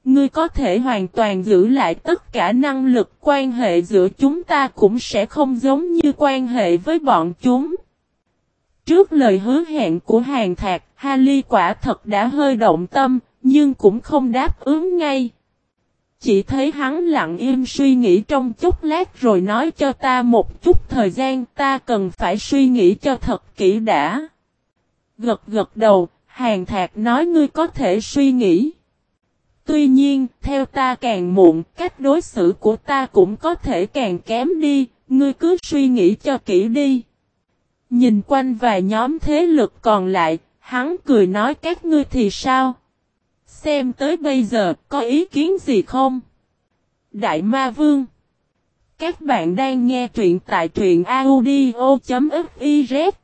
ngươi có thể hoàn toàn giữ lại tất cả năng lực, quan hệ giữa chúng ta cũng sẽ không giống như quan hệ với bọn chúng. Trước lời hứa hẹn của Hàn Thạc, Harley quả thật đã hơi động tâm, nhưng cũng không đáp ứng ngay. Chỉ thấy hắn lặng im suy nghĩ trong chốc lát rồi nói cho ta một chút thời gian, ta cần phải suy nghĩ cho thật kỹ đã. Gật gật đầu, Hàn Thạc nói ngươi có thể suy nghĩ. Tuy nhiên, theo ta càng muộn, cách đối xử của ta cũng có thể càng kém đi, ngươi cứ suy nghĩ cho kỹ đi. Nhìn quanh vài nhóm thế lực còn lại, hắn cười nói các ngươi thì sao? Xem tới bây giờ, có ý kiến gì không? Đại Ma Vương. Các bạn đang nghe truyện tại truyện audio.fiz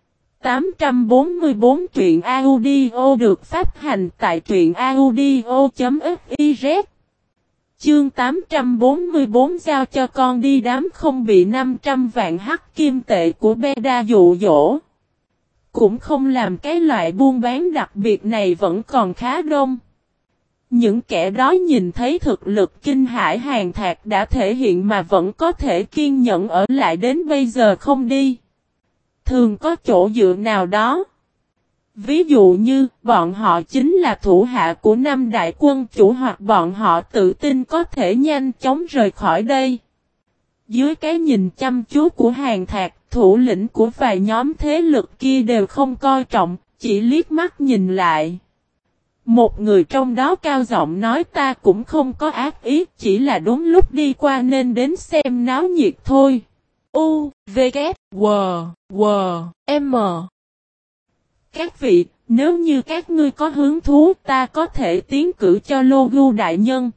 844 truyện audio được phát hành tại truyện audio.fiz. Chương 844 giao cho con đi đám không bị 500 vạn hắc kim tệ của Beda dụ dỗ. Cũng không làm cái loại buôn bán đặc biệt này vẫn còn khá đông. Những kẻ đó nhìn thấy thực lực kinh hãi Hàn Thạc đã thể hiện mà vẫn có thể kiên nhẫn ở lại đến bây giờ không đi. Thường có chỗ dựa nào đó. Ví dụ như bọn họ chính là thủ hạ của 5 đại quân chủ hoặc bọn họ tự tin có thể nhanh chóng rời khỏi đây. Dưới cái nhìn chăm chú của Hàn Thạc, thủ lĩnh của vài nhóm thế lực kia đều không coi trọng, chỉ liếc mắt nhìn lại. Một người trong đó cao giọng nói ta cũng không có ác ý, chỉ là đúng lúc đi qua nên đến xem náo nhiệt thôi. U, V, K, W, W, M. Các vị, nếu như các ngươi có hứng thú ta có thể tiến cử cho Logu đại nhân.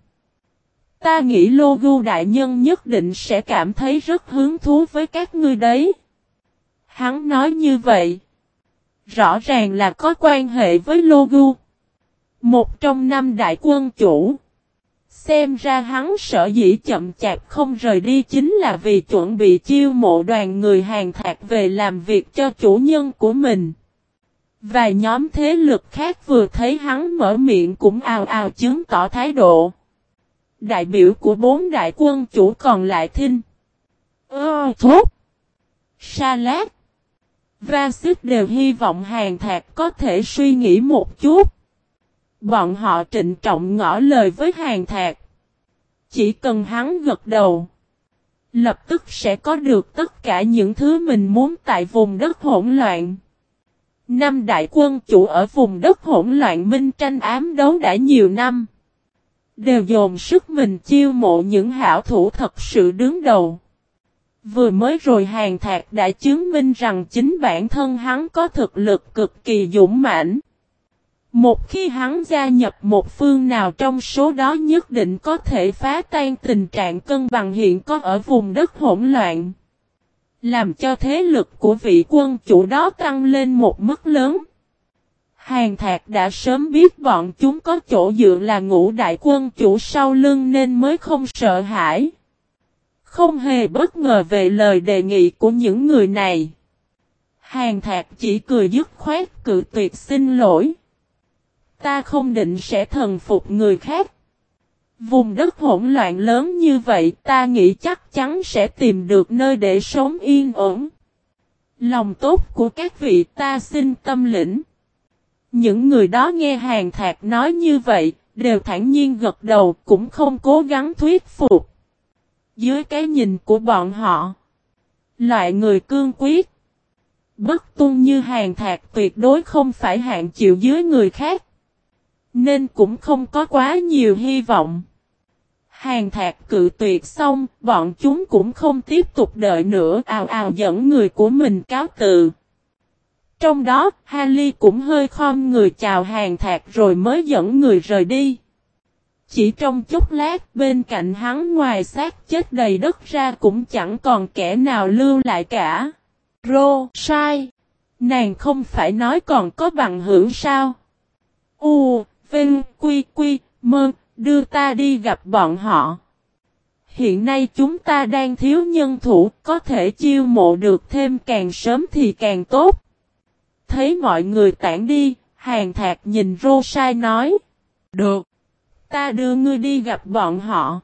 Ta nghĩ Logu đại nhân nhất định sẽ cảm thấy rất hứng thú với các ngươi đấy. Hắn nói như vậy. Rõ ràng là có quan hệ với Logu. Một trong 5 đại quân chủ. Xem ra hắn sợ dĩ chậm chạp không rời đi chính là vì chuẩn bị chiêu mộ đoàn người Hàn Thạc về làm việc cho chủ nhân của mình. Vài nhóm thế lực khác vừa thấy hắn mở miệng cũng ào ào chứng tỏ thái độ. Đại biểu của 4 đại quân chủ còn lại Thinh, Thốt, Sa Lát, Va Xích đều hy vọng Hàn Thạc có thể suy nghĩ một chút. Bọn họ trịnh trọng ngỏ lời với Hàn Thạc. Chỉ cần hắn gật đầu, lập tức sẽ có được tất cả những thứ mình muốn tại vùng đất hỗn loạn. 5 đại quân chủ ở vùng đất hỗn loạn minh tranh ám đấu đã nhiều năm. Đều dồn sức mình chiêu mộ những hảo thủ thật sự đứng đầu. Vừa mới rồi Hàn Thạc đã chứng minh rằng chính bản thân hắn có thực lực cực kỳ dũng mãnh. Một khi hắn gia nhập một phương nào trong số đó nhất định có thể phá tan tình trạng cân bằng hiện có ở vùng đất hỗn loạn. Làm cho thế lực của vị quân chủ đó tăng lên một mức lớn. Hàn Thạc đã sớm biết bọn chúng có chỗ dựa là ngũ đại quân chủ sau lưng nên mới không sợ hãi. Không hề bất ngờ về lời đề nghị của những người này. Hàn Thạc chỉ cười dứt khoát cự tuyệt xin lỗi. Ta không định sẽ thần phục người khác. Vùng đất hỗn loạn lớn như vậy ta nghĩ chắc chắn sẽ tìm được nơi để sống yên ổn. Lòng tốt của các vị ta xin tâm lĩnh. Những người đó nghe Hàn Thạc nói như vậy, đều thản nhiên gật đầu cũng không cố gắng thuyết phục. Dưới cái nhìn của bọn họ, loại người cương quyết, bất tuân như Hàn Thạc tuyệt đối không phải hạng chịu dưới người khác. Nên cũng không có quá nhiều hy vọng. Hàn Thạc cự tuyệt xong, bọn chúng cũng không tiếp tục đợi nữa, ào ào dẫn người của mình cáo từ. Trong đó, Harley cũng hơi khom người chào Hàn Thạc rồi mới dẫn người rời đi. Chỉ trong chốc lát, bên cạnh hắn ngoài xác chết đầy đất ra cũng chẳng còn kẻ nào lưu lại cả. Sai. Nàng không phải nói còn có bằng hữu sao? Vinh, Quy, Mơ, đưa ta đi gặp bọn họ. Hiện nay chúng ta đang thiếu nhân thủ, có thể chiêu mộ được thêm càng sớm thì càng tốt. Thấy mọi người tản đi, Hàn Thạc nhìn Sai nói. Được. Ta đưa ngươi đi gặp bọn họ.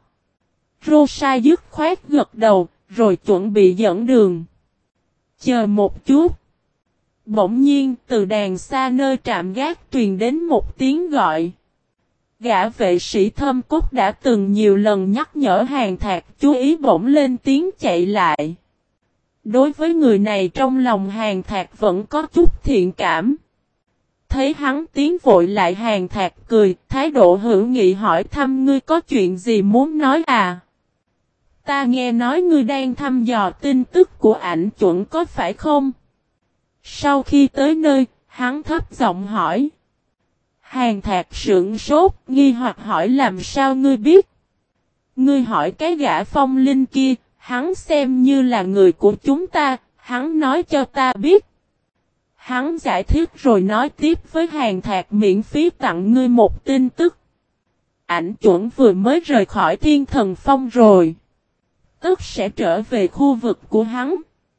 Rosai dứt khoát gật đầu, rồi chuẩn bị dẫn đường. Chờ một chút. Bỗng nhiên từ đàng xa nơi trạm gác truyền đến một tiếng gọi. Gã vệ sĩ Thâm Cốt đã từng nhiều lần nhắc nhở Hàn Thạc chú ý bỗng lên tiếng chạy lại. Đối với người này trong lòng Hàn Thạc vẫn có chút thiện cảm. Thấy hắn tiến vội lại Hàn Thạc cười, thái độ hữu nghị hỏi thăm ngươi có chuyện gì muốn nói à? Ta nghe nói ngươi đang thăm dò tin tức của ảnh chuẩn có phải không? Sau khi tới nơi, hắn thấp giọng hỏi. Hàn Thạc sững sốt, nghi hoặc hỏi làm sao ngươi biết? Ngươi hỏi cái gã Phong Linh kia, hắn xem như là người của chúng ta, hắn nói cho ta biết. Hắn giải thích rồi nói tiếp với Hàn Thạc miễn phí tặng ngươi một tin tức. Ảnh chuẩn vừa mới rời khỏi Thiên Thần Phong rồi. Tức sẽ trở về khu vực của hắn.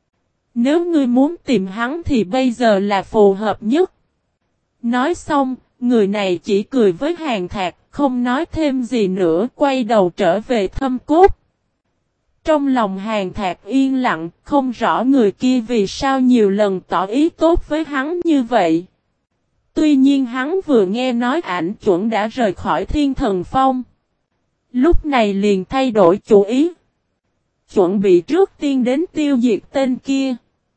Nếu ngươi muốn tìm hắn thì bây giờ là phù hợp nhất. Nói xong, người này chỉ cười với Hàn Thạc, không nói thêm gì nữa, quay đầu trở về Thâm Cốt. Trong lòng Hàn Thạc yên lặng, không rõ người kia vì sao nhiều lần tỏ ý tốt với hắn như vậy. Tuy nhiên hắn vừa nghe nói ảnh chuẩn đã rời khỏi Thiên Thần Phong. Lúc này liền thay đổi chủ ý. Chuẩn bị trước tiên đến tiêu diệt tên kia.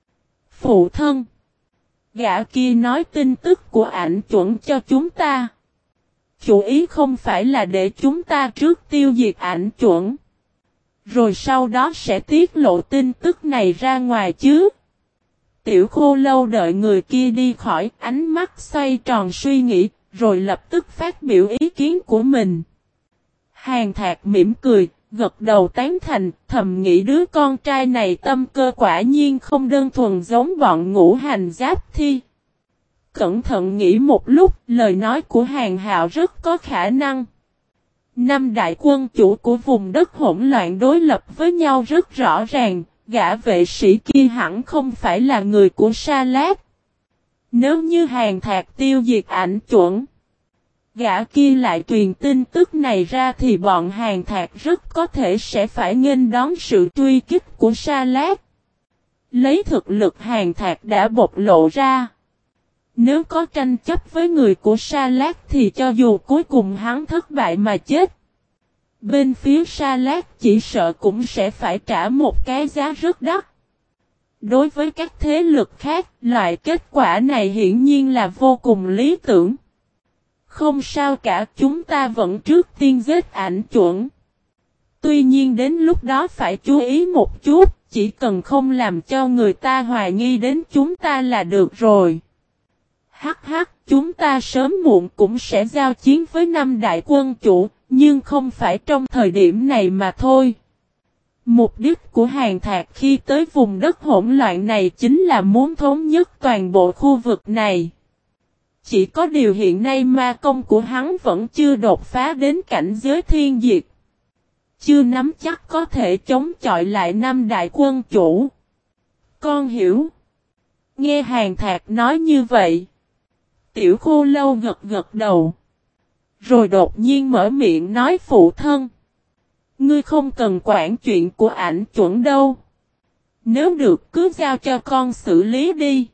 Phụ thân. Gã kia nói tin tức của ảnh chuẩn cho chúng ta. Chủ ý không phải là để chúng ta trước tiêu diệt ảnh chuẩn. Rồi sau đó sẽ tiết lộ tin tức này ra ngoài chứ. Tiểu Khô Lâu đợi người kia đi khỏi, ánh mắt xoay tròn suy nghĩ, rồi lập tức phát biểu ý kiến của mình. Hàn Thạc mỉm cười, gật đầu tán thành, thầm nghĩ đứa con trai này tâm cơ quả nhiên không đơn thuần giống bọn ngũ hành giáp thi. Cẩn thận nghĩ một lúc, lời nói của Hàn Hạo rất có khả năng. Năm đại quân chủ của vùng đất hỗn loạn đối lập với nhau rất rõ ràng, gã vệ sĩ kia hẳn không phải là người của Sa Lát. Nếu như Hàn Thạc tiêu diệt ảnh chuẩn, gã kia lại truyền tin tức này ra thì bọn Hàn Thạc rất có thể sẽ phải nghênh đón sự truy kích của Sa Lát. Lấy thực lực Hàn Thạc đã bộc lộ ra. Nếu có tranh chấp với người của Sa Lát thì cho dù cuối cùng hắn thất bại mà chết, bên phía Sa Lát chỉ sợ cũng sẽ phải trả một cái giá rất đắt. Đối với các thế lực khác, loại kết quả này hiển nhiên là vô cùng lý tưởng. Không sao cả, chúng ta vẫn trước tiên giết ảnh chuẩn. Tuy nhiên đến lúc đó phải chú ý một chút, chỉ cần không làm cho người ta hoài nghi đến chúng ta là được rồi. Hắc hắc, chúng ta sớm muộn cũng sẽ giao chiến với năm đại quân chủ, nhưng không phải trong thời điểm này mà thôi. Mục đích của Hàn Thạc khi tới vùng đất hỗn loạn này chính là muốn thống nhất toàn bộ khu vực này. Chỉ có điều hiện nay ma công của hắn vẫn chưa đột phá đến cảnh giới thiên diệt. Chưa nắm chắc có thể chống chọi lại năm đại quân chủ. Con hiểu. Nghe Hàn Thạc nói như vậy. Tiểu Khô Lâu gật gật đầu. Rồi đột nhiên mở miệng nói phụ thân. Ngươi không cần quản chuyện của ảnh chuẩn đâu. Nếu được cứ giao cho con xử lý đi.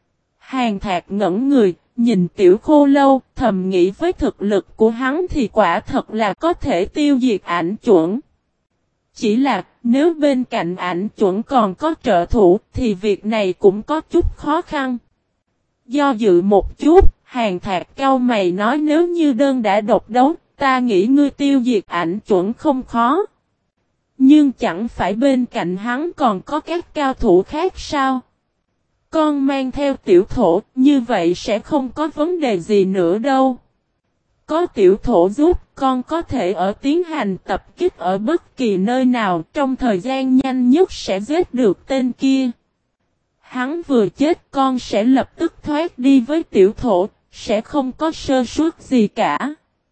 Hàn Thạc ngẩn người, nhìn Tiểu Khô Lâu, thầm nghĩ với thực lực của hắn thì quả thật là có thể tiêu diệt ảnh chuẩn. Chỉ là, nếu bên cạnh ảnh chuẩn còn có trợ thủ thì việc này cũng có chút khó khăn. Do dự một chút, Hàn Thạc cau mày nói nếu như đơn đã độc đấu, ta nghĩ ngươi tiêu diệt ảnh chuẩn không khó. Nhưng chẳng phải bên cạnh hắn còn có các cao thủ khác sao? Con mang theo tiểu thổ, như vậy sẽ không có vấn đề gì nữa đâu. Có tiểu thổ giúp, con có thể tiến hành tập kích ở bất kỳ nơi nào, trong thời gian nhanh nhất sẽ giết được tên kia. Hắn vừa chết con sẽ lập tức thoát đi với tiểu thổ, sẽ không có sơ suất gì cả.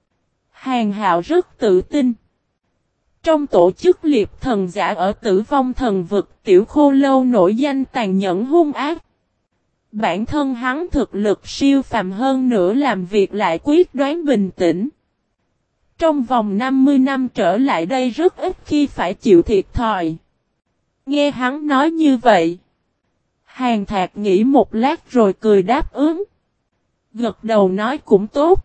Hàn Hạo rất tự tin. Trong tổ chức liệp thần giả ở Tử Vong Thần Vực, Tiểu Khô Lâu nổi danh tàn nhẫn hung ác. Bản thân hắn thực lực siêu phàm hơn nữa làm việc lại quyết đoán bình tĩnh. Trong vòng 50 năm trở lại đây rất ít khi phải chịu thiệt thòi. Nghe hắn nói như vậy. Hàn Thạc nghĩ một lát rồi cười đáp ứng. Gật đầu nói cũng tốt.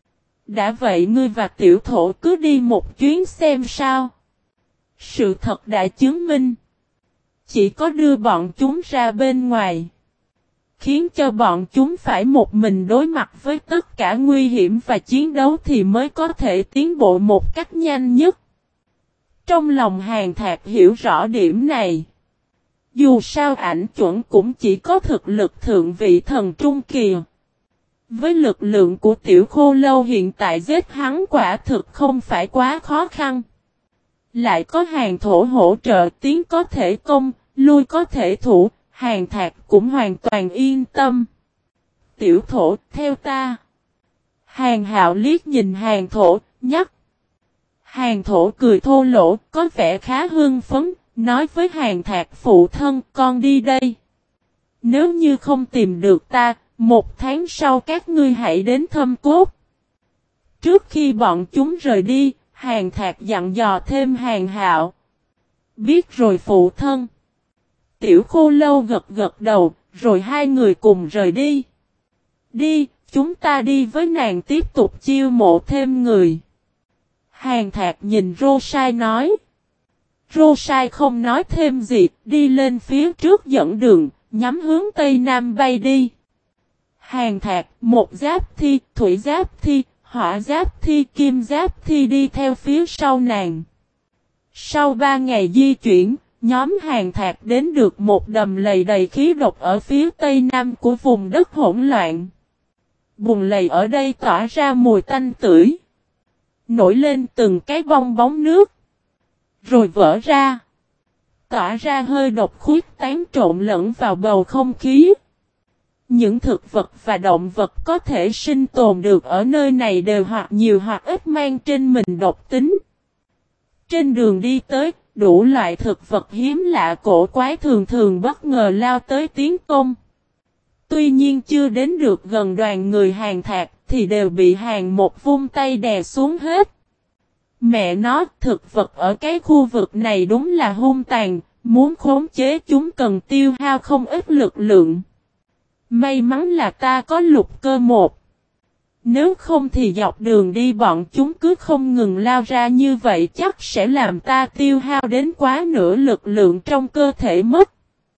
Đã vậy ngươi và tiểu thổ cứ đi một chuyến xem sao. Sự thật đã chứng minh. Chỉ có đưa bọn chúng ra bên ngoài. Khiến cho bọn chúng phải một mình đối mặt với tất cả nguy hiểm và chiến đấu thì mới có thể tiến bộ một cách nhanh nhất. Trong lòng Hàn Thạc hiểu rõ điểm này. Dù sao ảnh chuẩn cũng chỉ có thực lực thượng vị thần trung kỳ. Với lực lượng của tiểu khô lâu hiện tại giết hắn quả thực không phải quá khó khăn. Lại có Hàn Thổ hỗ trợ tiến có thể công, lui có thể thủ, Hàn Thạc cũng hoàn toàn yên tâm. Tiểu Thổ, theo ta. Hàn Hạo liếc nhìn Hàn Thổ, nhắc. Hàn Thổ cười thô lỗ, có vẻ khá hưng phấn, nói với Hàn Thạc phụ thân, con đi đây. Nếu như không tìm được ta, 1 tháng sau các ngươi hãy đến Thâm Cốt. Trước khi bọn chúng rời đi, Hàn Thạc dặn dò thêm Hàn Hạo. Biết rồi phụ thân. Tiểu Khô Lâu gật gật đầu, rồi hai người cùng rời đi. Đi, chúng ta đi với nàng tiếp tục chiêu mộ thêm người. Hàn Thạc nhìn Rô-sai nói. Rô-sai không nói thêm gì, đi lên phía trước dẫn đường, nhắm hướng Tây Nam bay đi. Hàn Thạc, một giáp thi, thủy giáp thi, hỏa giáp thi, kim giáp thi đi theo phía sau nàng. Sau 3 ngày di chuyển, nhóm Hàn Thạc đến được một đầm lầy đầy khí độc ở phía Tây Nam của vùng đất hỗn loạn. Bùn lầy ở đây tỏa ra mùi tanh tưởi. Nổi lên từng cái bong bóng nước. Rồi vỡ ra. Tỏa ra hơi độc khuyết tán trộn lẫn vào bầu không khí. Những thực vật và động vật có thể sinh tồn được ở nơi này đều hoặc nhiều hoặc ít mang trên mình độc tính. Trên đường đi tới, đủ loại thực vật hiếm lạ cổ quái thường thường bất ngờ lao tới tiến công. Tuy nhiên chưa đến được gần đoàn người Hàn Thạc thì đều bị Hàn một vung tay đè xuống hết. Mẹ nó, thực vật ở cái khu vực này đúng là hung tàn, muốn khống chế chúng cần tiêu hao không ít lực lượng. May mắn là ta có lục cơ một. Nếu không thì dọc đường đi bọn chúng cứ không ngừng lao ra như vậy chắc sẽ làm ta tiêu hao đến quá nửa lực lượng trong cơ thể mất.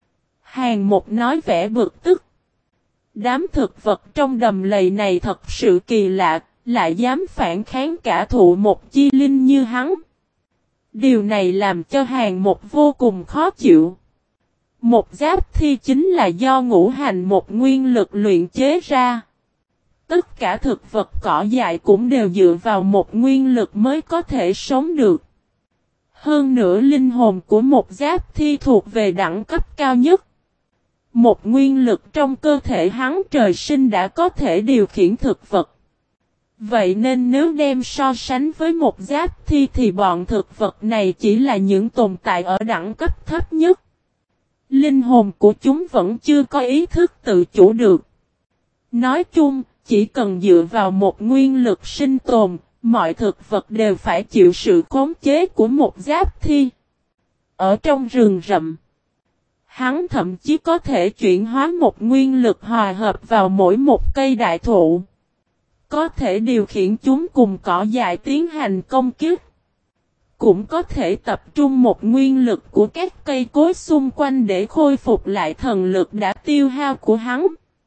Hàn một nói vẻ bực tức. Đám thực vật trong đầm lầy này thật sự kỳ lạ, lại dám phản kháng cả thụ một chi linh như hắn. Điều này làm cho Hàn một vô cùng khó chịu. Một giáp thi chính là do ngũ hành một nguyên lực luyện chế ra. Tất cả thực vật cỏ dại cũng đều dựa vào một nguyên lực mới có thể sống được. Hơn nữa linh hồn của một giáp thi thuộc về đẳng cấp cao nhất. Một nguyên lực trong cơ thể hắn trời sinh đã có thể điều khiển thực vật. Vậy nên nếu đem so sánh với một giáp thi thì bọn thực vật này chỉ là những tồn tại ở đẳng cấp thấp nhất. Linh hồn của chúng vẫn chưa có ý thức tự chủ được. Nói chung, chỉ cần dựa vào một nguyên lực sinh tồn, mọi thực vật đều phải chịu sự khống chế của một giáp thi. Ở trong rừng rậm, hắn thậm chí có thể chuyển hóa một nguyên lực hòa hợp vào mỗi một cây đại thụ. Có thể điều khiển chúng cùng cỏ dại tiến hành công kích. Cũng có thể tập trung một nguyên lực của các cây cối xung quanh để khôi phục lại thần lực đã tiêu hao của hắn.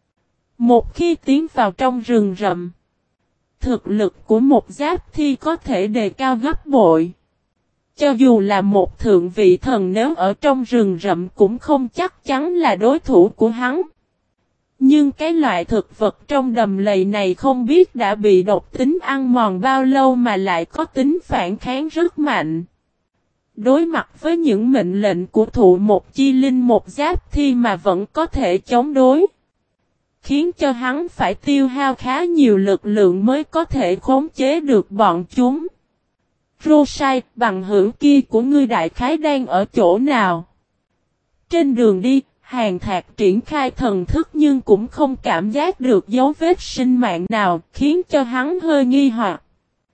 Một khi tiến vào trong rừng rậm, thực lực của một giáp thi có thể đề cao gấp bội. Cho dù là một thượng vị thần nếu ở trong rừng rậm cũng không chắc chắn là đối thủ của hắn. Nhưng cái loại thực vật trong đầm lầy này không biết đã bị độc tính ăn mòn bao lâu mà lại có tính phản kháng rất mạnh. Đối mặt với những mệnh lệnh của thụ một chi linh một giáp thi mà vẫn có thể chống đối. Khiến cho hắn phải tiêu hao khá nhiều lực lượng mới có thể khống chế được bọn chúng. Rô-sai, bằng hữu kia của ngươi đại khái đang ở chỗ nào? Trên đường đi, Hàn Thạc triển khai thần thức nhưng cũng không cảm giác được dấu vết sinh mạng nào, khiến cho hắn hơi nghi hoặc.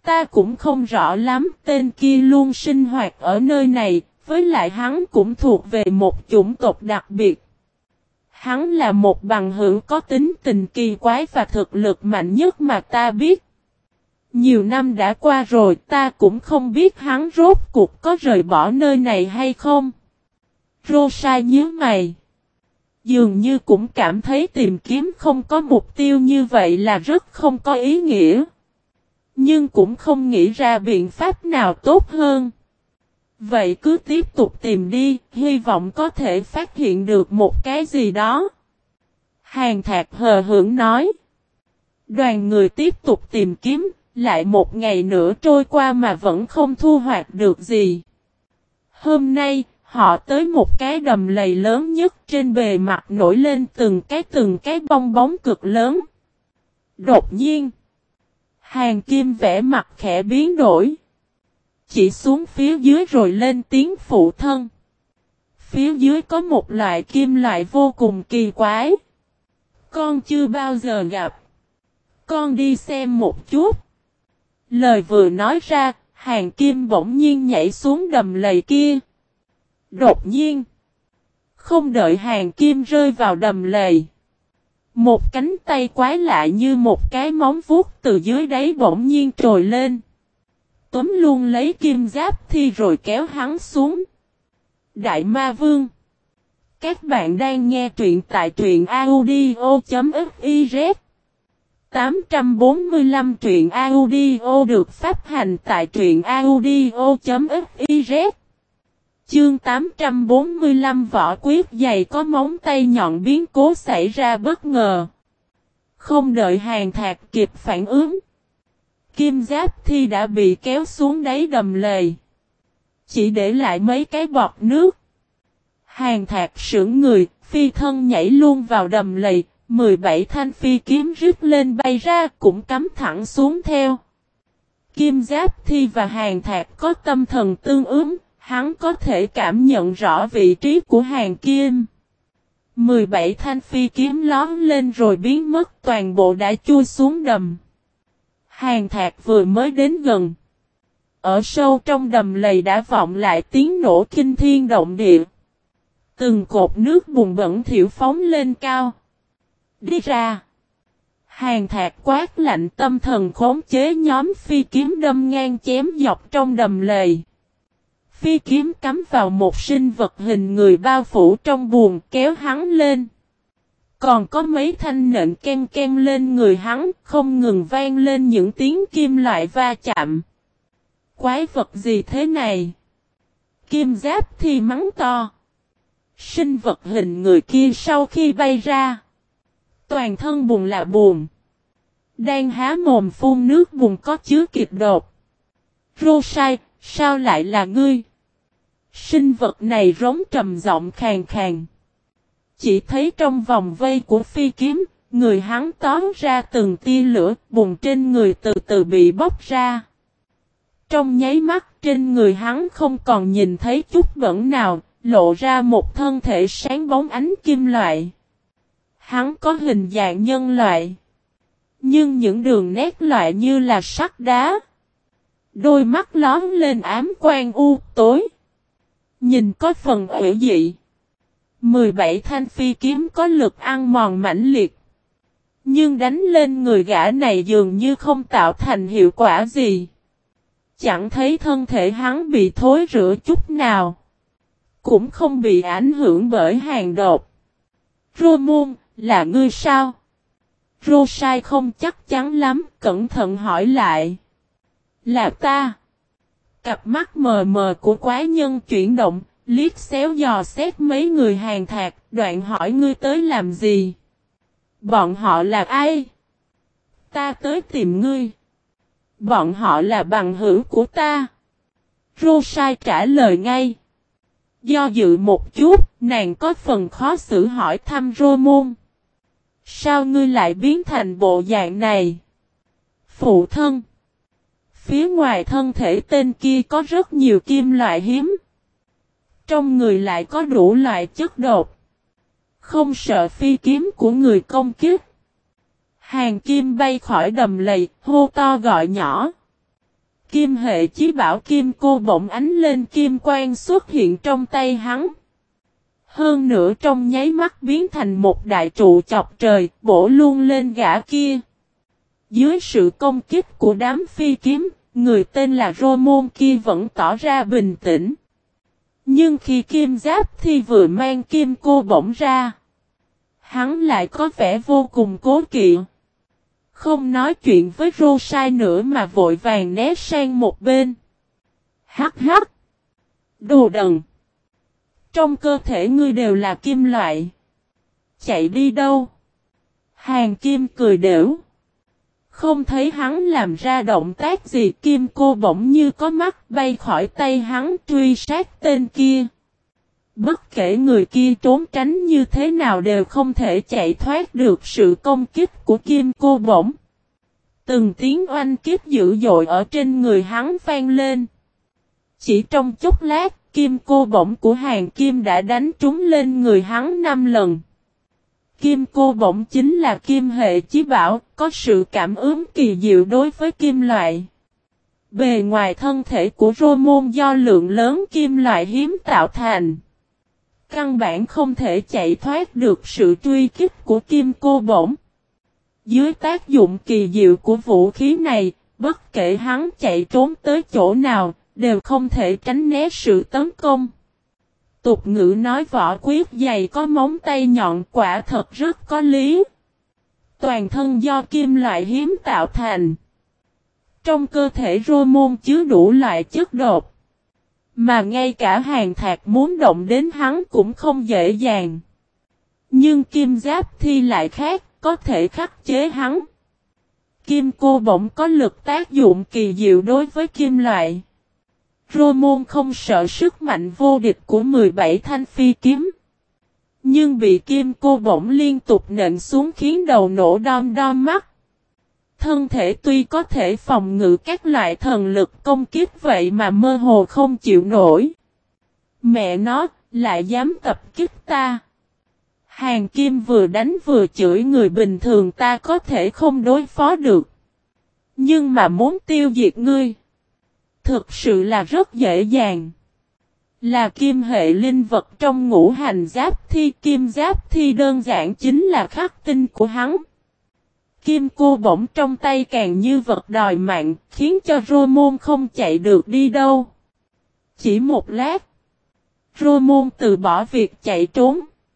Ta cũng không rõ lắm, tên kia luôn sinh hoạt ở nơi này, với lại hắn cũng thuộc về một chủng tộc đặc biệt. Hắn là một bằng hữu có tính tình kỳ quái và thực lực mạnh nhất mà ta biết. Nhiều năm đã qua rồi, ta cũng không biết hắn rốt cuộc có rời bỏ nơi này hay không. Rosai nhíu mày. Dường như cũng cảm thấy tìm kiếm không có mục tiêu như vậy là rất không có ý nghĩa. Nhưng cũng không nghĩ ra biện pháp nào tốt hơn. Vậy cứ tiếp tục tìm đi, hy vọng có thể phát hiện được một cái gì đó. Hàn Thạc hờ hững nói. Đoàn người tiếp tục tìm kiếm, lại một ngày nữa trôi qua mà vẫn không thu hoạch được gì. Hôm nay, họ tới một cái đầm lầy lớn nhất, trên bề mặt nổi lên từng cái bong bóng cực lớn. Đột nhiên, Hàn Kim vẽ mặt khẽ biến đổi. Chỉ xuống phía dưới rồi lên tiếng phụ thân. Phía dưới có một loại kim loại vô cùng kỳ quái. Con chưa bao giờ gặp. Con đi xem một chút. Lời vừa nói ra, Hàn Kim bỗng nhiên nhảy xuống đầm lầy kia. Đột nhiên, không đợi Hàn Kim rơi vào đầm lầy. Một cánh tay quái lạ như một cái móng vuốt từ dưới đáy bỗng nhiên trồi lên. Túm luôn lấy Kim Giáp Thi rồi kéo hắn xuống. Đại Ma Vương. Các bạn đang nghe truyện tại truyện audio.fiz 845 truyện audio được phát hành tại truyện audio.fiz. Chương 845 võ quyết dày có móng tay nhọn biến cố xảy ra bất ngờ. Không đợi Hàn Thạc kịp phản ứng. Kim Giáp Thi đã bị kéo xuống đáy đầm lầy. Chỉ để lại mấy cái bọt nước. Hàn Thạc sững người, phi thân nhảy luôn vào đầm lầy. 17 thanh phi kiếm rít lên bay ra cũng cắm thẳng xuống theo. Kim Giáp Thi và Hàn Thạc có tâm thần tương ứng, hắn có thể cảm nhận rõ vị trí của Hàn Kim. 17 thanh phi kiếm lón lên rồi biến mất, toàn bộ đã chui xuống đầm. Hàn Thạc vừa mới đến gần. Ở sâu trong đầm lầy đã vọng lại tiếng nổ kinh thiên động địa. Từng cột nước bùn bẩn thỉu phóng lên cao. Đi ra. Hàn Thạc quát lạnh, tâm thần khống chế nhóm phi kiếm đâm ngang chém dọc trong đầm lầy. Phi kiếm cắm vào một sinh vật hình người bao phủ trong buồng kéo hắn lên. Còn có mấy thanh nện ken ken lên người hắn, không ngừng vang lên những tiếng kim loại va chạm. Quái vật gì thế này? Kim Giáp Thi mắng to. Sinh vật hình người kia sau khi bay ra. Toàn thân bùn là bùn. Đang há mồm phun nước bùn có chứa kịch độc. Rosai, sao lại là ngươi? Sinh vật này rống trầm giọng khàn khàn. Chỉ thấy trong vòng vây của phi kiếm, người hắn tóm ra từng tia lửa, bùn trên người từ từ bị bốc ra. Trong nháy mắt trên người hắn không còn nhìn thấy chút bẩn nào, lộ ra một thân thể sáng bóng ánh kim loại. Hắn có hình dạng nhân loại. Nhưng những đường nét loại như là sắt đá. Đôi mắt lóm lên ám quang u tối. Nhìn có phần ủy dị. 17 thanh phi kiếm có lực ăn mòn mãnh liệt. Nhưng đánh lên người gã này dường như không tạo thành hiệu quả gì. Chẳng thấy thân thể hắn bị thối rữa chút nào. Cũng không bị ảnh hưởng bởi hàn độc. Romon, là ngươi sao? Rosai không chắc chắn lắm, cẩn thận hỏi lại. Là ta. Cặp mắt mờ mờ của quái nhân chuyển động, liếc xéo dò xét mấy người Hàn Thạc, đoạn hỏi ngươi tới làm gì? Bọn họ là ai? Ta tới tìm ngươi. Bọn họ là bằng hữu của ta. Rosai trả lời ngay. Do dự một chút, nàng có phần khó xử hỏi thăm Romon. Sao ngươi lại biến thành bộ dạng này? Phụ thân. Phía ngoài thân thể tên kia có rất nhiều kim loại hiếm. Trong người lại có đủ loại chất độc. Không sợ phi kiếm của người công kích. Hàn Kim bay khỏi đầm lầy, hô to gọi nhỏ. Kim hệ chí bảo kim cô bổng ánh lên kim quang xuất hiện trong tay hắn. Hơn nữa trong nháy mắt biến thành một đại trụ chọc trời, bổ luôn lên gã kia. Dưới sự công kích của đám phi kiếm, người tên là Romon kia vẫn tỏ ra bình tĩnh. Nhưng khi Kim Giáp Thi vừa mang kim cô bổng ra, hắn lại có vẻ vô cùng cố kỵ. Không nói chuyện với Rosai nữa mà vội vàng né sang một bên. Hắc hắc! Đồ đần! Trong cơ thể ngươi đều là kim loại. Chạy đi đâu? Hàng Kim cười đểu. Không thấy hắn làm ra động tác gì, kim cô bỗng như có mắt bay khỏi tay hắn truy sát tên kia. Bất kể người kia trốn tránh như thế nào đều không thể chạy thoát được sự công kích của kim cô bổng. Từng tiếng oanh kích dữ dội ở trên người hắn vang lên. Chỉ trong chốc lát, kim cô bổng của Hàng Kim đã đánh trúng lên người hắn 5 lần. Kim cô bổng chính là kim hệ chí bảo, có sự cảm ứng kỳ diệu đối với kim loại. Bề ngoài thân thể của Romon do lượng lớn kim loại hiếm tạo thành. Căn bản không thể chạy thoát được sự truy kích của kim cô bổng. Dưới tác dụng kỳ diệu của vũ khí này, bất kể hắn chạy trốn tới chỗ nào, đều không thể tránh né sự tấn công. Tục ngữ nói võ quyết dày có móng tay nhọn, quả thật rất có lý. Toàn thân do kim loại hiếm tạo thành. Trong cơ thể Romon chứa đủ loại chất độc. Mà ngay cả Hàng Thạc muốn động đến hắn cũng không dễ dàng. Nhưng Kim Giáp Thi lại khác, có thể khắc chế hắn. Kim cô bổng có lực tác dụng kỳ diệu đối với kim loại. Romon không sợ sức mạnh vô địch của 17 thanh phi kiếm. Nhưng bị kim cô bổng liên tục nện xuống khiến đầu nổ đom đom mắt. Thân thể tuy có thể phòng ngự các loại thần lực công kích vậy mà mơ hồ không chịu nổi. Mẹ nó, lại dám tập kích ta. Hàng Kim vừa đánh vừa chửi, người bình thường ta có thể không đối phó được. Nhưng mà muốn tiêu diệt ngươi, thực sự là rất dễ dàng. Là kim hệ linh vật trong ngũ hành giáp thi, Kim Giáp Thi đơn giản chính là khắc tinh của hắn. Kim cô bổng trong tay càng như vật đòi mạng, khiến cho Romon không chạy được đi đâu. Chỉ một lát, Romon từ bỏ việc chạy trốn.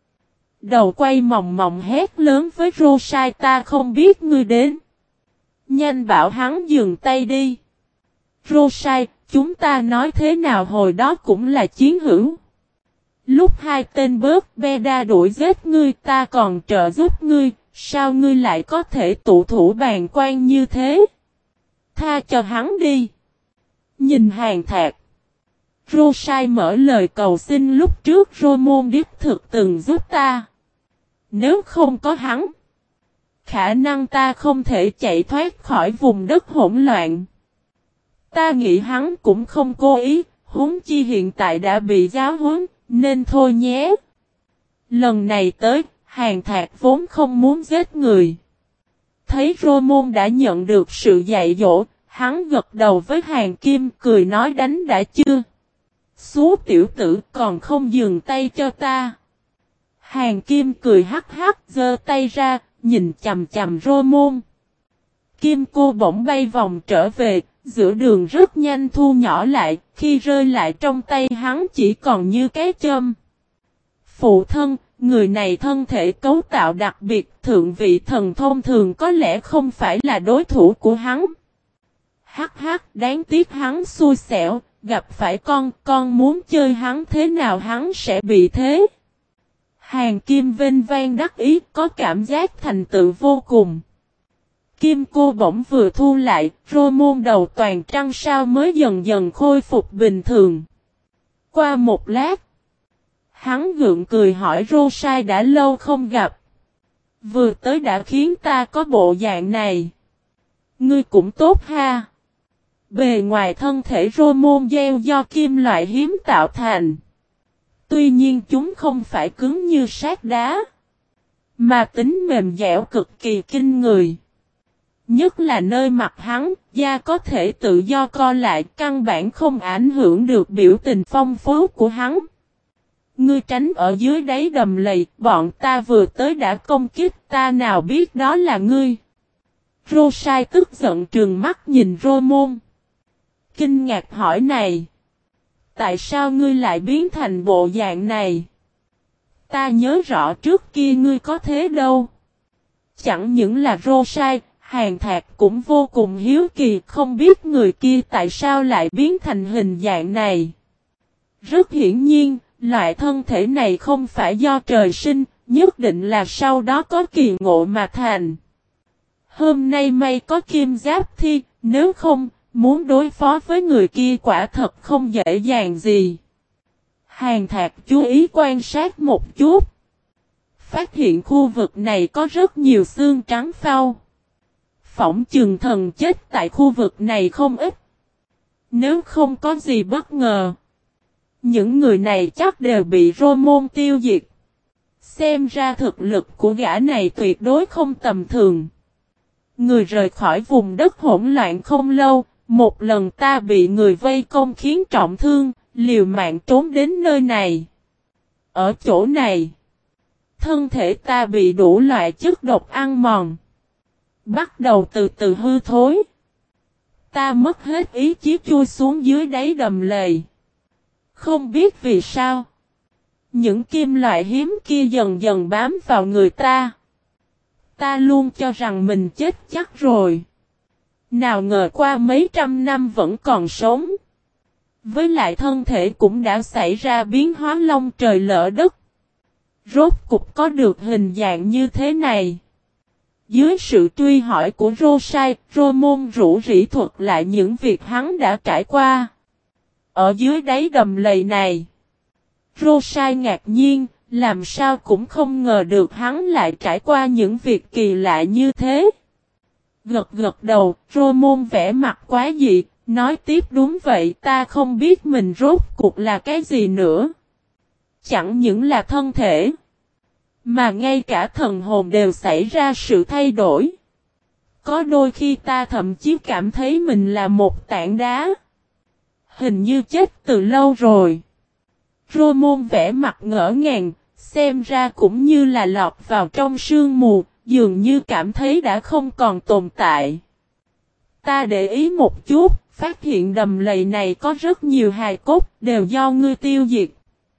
Đầu quay mòng mòng hét lớn với Rosai, ta không biết ngươi đến. Nhanh bảo hắn dừng tay đi. Rosai, chúng ta nói thế nào hồi đó cũng là chiến hữu. Lúc hai tên bớt Beda đuổi giết ngươi ta còn trợ giúp ngươi, sao ngươi lại có thể tụ thủ bàn quan như thế? Tha cho hắn đi. Nhìn Hàng Thạc. Rosai mở lời cầu xin, lúc trước Romon đích thực từng giúp ta. Nếu không có hắn, khả năng ta không thể chạy thoát khỏi vùng đất hỗn loạn. Ta nghĩ hắn cũng không cố ý, huống chi hiện tại đã bị giáo huấn, nên thôi nhé. Lần này tới, Hàng Thạc vốn không muốn giết người. Thấy Romon đã nhận được sự dạy dỗ, hắn gật đầu với Hàng Kim cười nói, đánh đã chưa? Xú tiểu tử còn không dừng tay cho ta. Hàng Kim cười hắc hắc giơ tay ra, nhìn chằm chằm Romon. Kim cô bỗng bay vòng trở về, giữa đường rất nhanh thu nhỏ lại, khi rơi lại trong tay hắn chỉ còn như cái châm. Phụ thân, người này thân thể cấu tạo đặc biệt, thượng vị thần thông thường có lẽ không phải là đối thủ của hắn. Hắc hắc, đáng tiếc hắn xui xẻo, gặp phải con muốn chơi hắn thế nào hắn sẽ bị thế. Hàng Kim vênh vang đắc ý, có cảm giác thành tựu vô cùng. Kim cô bỗng vừa thu lại, Romon đầu toàn trăng sao mới dần dần khôi phục bình thường. Qua một lát, hắn gượng cười hỏi Rosai, đã lâu không gặp. Vừa tới đã khiến ta có bộ dạng này. Ngươi cũng tốt ha. Bề ngoài thân thể Romon gieo do kim loại hiếm tạo thành. Tuy nhiên chúng không phải cứng như sắt đá, mà tính mềm dẻo cực kỳ kinh người. Nhất là nơi mặt hắn, da có thể tự do co lại, căn bản không ảnh hưởng được biểu tình phong phú của hắn. Ngươi tránh ở dưới đáy đầm lầy, bọn ta vừa tới đã công kích, ta nào biết đó là ngươi. Rosai tức giận trừng mắt nhìn Romon. Kinh ngạc hỏi này. Tại sao ngươi lại biến thành bộ dạng này? Ta nhớ rõ trước kia ngươi có thế đâu. Chẳng những là Rosai, Hàn Thạc cũng vô cùng hiếu kỳ, không biết người kia tại sao lại biến thành hình dạng này. Rất hiển nhiên, loại thân thể này không phải do trời sinh, nhất định là sau đó có kỳ ngộ mà thành. Hôm nay may có kim giáp thi, nếu không, muốn đối phó với người kia quả thật không dễ dàng gì. Hàn Thạc chú ý quan sát một chút. Phát hiện khu vực này có rất nhiều xương trắng phau. Phỏng chừng thần chết tại khu vực này không ít. Nếu không có gì bất ngờ, những người này chắc đều bị Romon tiêu diệt. Xem ra thực lực của gã này tuyệt đối không tầm thường. Người rời khỏi vùng đất hỗn loạn không lâu, một lần ta bị người vây công khiến trọng thương, liều mạng trốn đến nơi này. Ở chỗ này, thân thể ta bị đủ loại chất độc ăn mòn. Bắt đầu từ từ hư thối. Ta mất hết ý chí chui xuống dưới đáy đầm lầy. Không biết vì sao. Những kim loại hiếm kia dần dần bám vào người ta. Ta luôn cho rằng mình chết chắc rồi. Nào ngờ qua mấy trăm năm vẫn còn sống. Với lại thân thể cũng đã xảy ra biến hóa long trời lỡ đất. Rốt cục có được hình dạng như thế này. Dưới sự truy hỏi của Rosai, Romon rủ rỉ thuật lại những việc hắn đã trải qua. Ở dưới đáy đầm lầy này, Rosai ngạc nhiên, làm sao cũng không ngờ được hắn lại trải qua những việc kỳ lạ như thế. Gật gật đầu, Romon vẽ mặt quá dị, nói tiếp đúng vậy, ta không biết mình rốt cuộc là cái gì nữa. Chẳng những là thân thể, mà ngay cả thần hồn đều xảy ra sự thay đổi. Có đôi khi ta thậm chí cảm thấy mình là một tảng đá. Hình như chết từ lâu rồi. Romon vẽ mặt ngỡ ngàng, xem ra cũng như là lọt vào trong sương mù, dường như cảm thấy đã không còn tồn tại. Ta để ý một chút, phát hiện đầm lầy này có rất nhiều hài cốt, đều do ngươi tiêu diệt.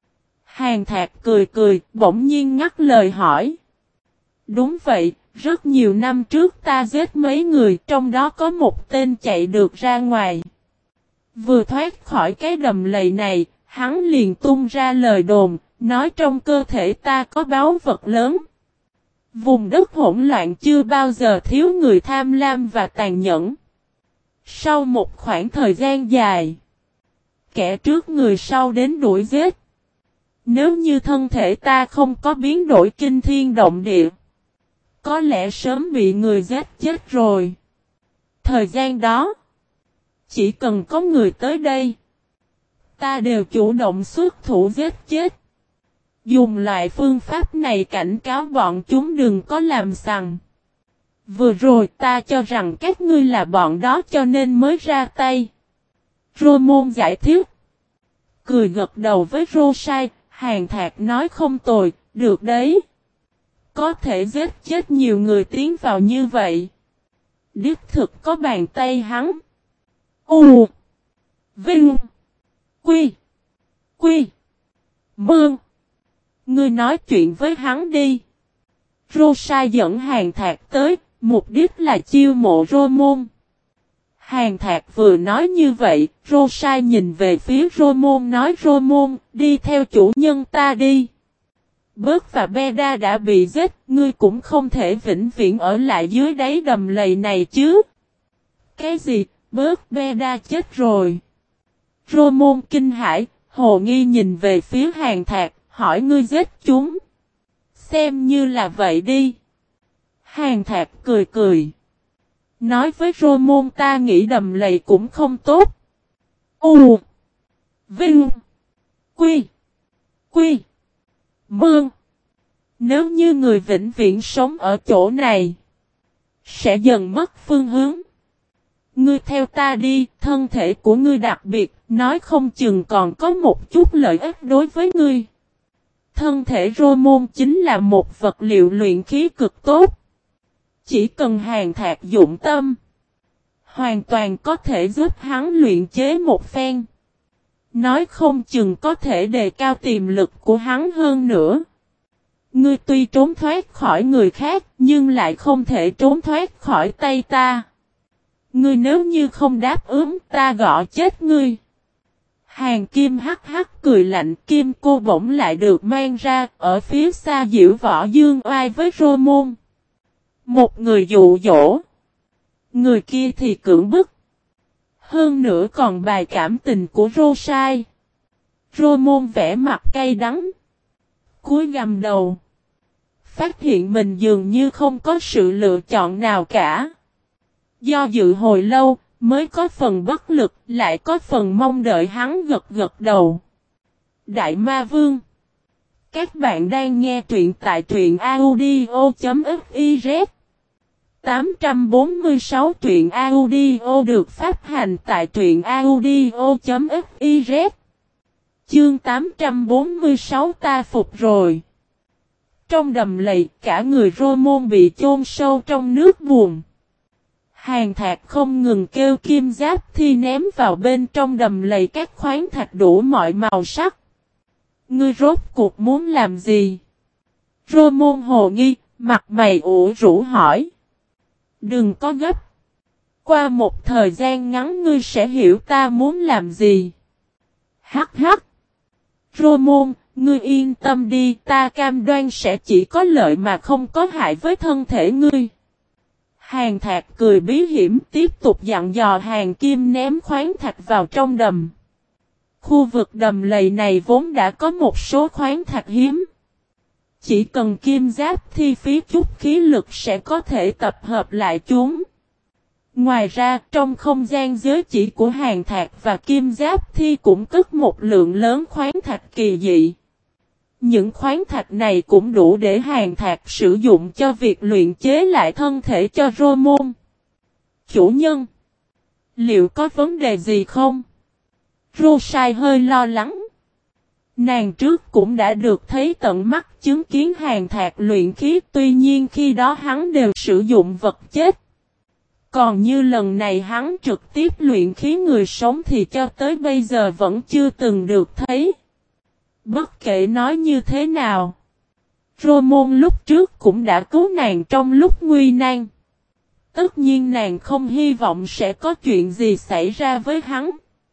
Hàn Thạc cười cười, bỗng nhiên ngắt lời hỏi. Đúng vậy, rất nhiều năm trước ta giết mấy người, trong đó có một tên chạy được ra ngoài. Vừa thoát khỏi cái đầm lầy này, hắn liền tung ra lời đồn, nói trong cơ thể ta có báu vật lớn. Vùng đất hỗn loạn chưa bao giờ thiếu người tham lam và tàn nhẫn. Sau một khoảng thời gian dài, kẻ trước người sau đến đuổi giết. Nếu như thân thể ta không có biến đổi kinh thiên động địa, có lẽ sớm bị người giết chết rồi. Thời gian đó, chỉ cần có người tới đây, ta đều chủ động xuất thủ giết chết. Dùng loại phương pháp này cảnh cáo bọn chúng đừng có làm sằng. Vừa rồi ta cho rằng các ngươi là bọn đó cho nên mới ra tay. Romon giải thích. Cười gật đầu với Rosai, Hàn Thạc nói không tồi, được đấy. Có thể giết chết nhiều người tiến vào như vậy. Đích thực có bàn tay hắn. U. Vinh. Quy. Quy. Mương. Ngươi nói chuyện với hắn đi. Rosai dẫn Hàn Thạc tới, mục đích là chiêu mộ Romon. Hàn Thạc vừa nói như vậy, Rosai nhìn về phía Romon nói Romon, đi theo chủ nhân ta đi. Bớt và Beda đã bị giết, ngươi cũng không thể vĩnh viễn ở lại dưới đáy đầm lầy này chứ. Cái gì, Bớt Beda chết rồi. Romon kinh hãi, hồ nghi nhìn về phía Hàn Thạc, hỏi ngươi giết chúng. Xem như là vậy đi. Hàn Thạc cười cười. Nói với Romon ta nghĩ đầm lầy cũng không tốt. U. Vinh. Quy. Quy. Mương. Nếu như người vĩnh viễn sống ở chỗ này, sẽ dần mất phương hướng. Ngươi theo ta đi, thân thể của ngươi đặc biệt, nói không chừng còn có một chút lợi ích đối với ngươi. Thân thể Rô-môn chính là một vật liệu luyện khí cực tốt. Chỉ cần Hàn Thạc dụng tâm, hoàn toàn có thể giúp hắn luyện chế một phen. Nói không chừng có thể đề cao tiềm lực của hắn hơn nữa. Ngươi tuy trốn thoát khỏi người khác, nhưng lại không thể trốn thoát khỏi tay ta. Ngươi nếu như không đáp ứng, ta gõ chết ngươi. Hàn Kim hắc hắc cười lạnh, kim cô bổng lại được mang ra, ở phía xa diễu võ dương oai với Rô Môn. Một người dụ dỗ, người kia thì cưỡng bức. Hơn nữa còn bài cảm tình của Rô Sai. Rô Môn vẽ mặt cay đắng, cúi gằm đầu, phát hiện mình dường như không có sự lựa chọn nào cả. Do dự hồi lâu, mới có phần bất lực, lại có phần mong đợi hắn gật gật đầu. Đại Ma Vương, các bạn đang nghe truyện tại truyện audio.fiz. 846 truyện audio được phát hành tại truyện audio.fiz. Chương 846 ta phục rồi. Trong đầm lầy, cả người Rô Môn bị chôn sâu trong nước buồn. Hàn Thạc không ngừng kêu Kim Giáp Thi ném vào bên trong đầm lầy các khoáng thạch đủ mọi màu sắc. Ngươi rốt cuộc muốn làm gì? Rô Môn hồ nghi, mặt mày ủ rũ hỏi. Đừng có gấp. Qua một thời gian ngắn ngươi sẽ hiểu ta muốn làm gì. Hắc hắc. Rô Môn, ngươi yên tâm đi, ta cam đoan sẽ chỉ có lợi mà không có hại với thân thể ngươi. Hàn Thạc cười bí hiểm tiếp tục dặn dò Hàn Kim ném khoáng thạch vào trong đầm. Khu vực đầm lầy này vốn đã có một số khoáng thạch hiếm. Chỉ cần Kim Giáp Thi phí chút khí lực sẽ có thể tập hợp lại chúng. Ngoài ra trong không gian giới chỉ của Hàn Thạc và Kim Giáp Thi cũng cất một lượng lớn khoáng thạch kỳ dị. Những khoáng thạch này cũng đủ để Hàn Thạc sử dụng cho việc luyện chế lại thân thể cho Rô Môn. Chủ nhân, liệu có vấn đề gì không? Rô Sai hơi lo lắng. Nàng trước cũng đã được thấy tận mắt chứng kiến Hàn Thạc luyện khí, tuy nhiên khi đó hắn đều sử dụng vật chết. Còn như lần này hắn trực tiếp luyện khí người sống thì cho tới bây giờ vẫn chưa từng được thấy. Bất kể nói như thế nào, Rô Môn lúc trước cũng đã cứu nàng trong lúc nguy nan. Tất nhiên nàng không hy vọng sẽ có chuyện gì xảy ra với hắn.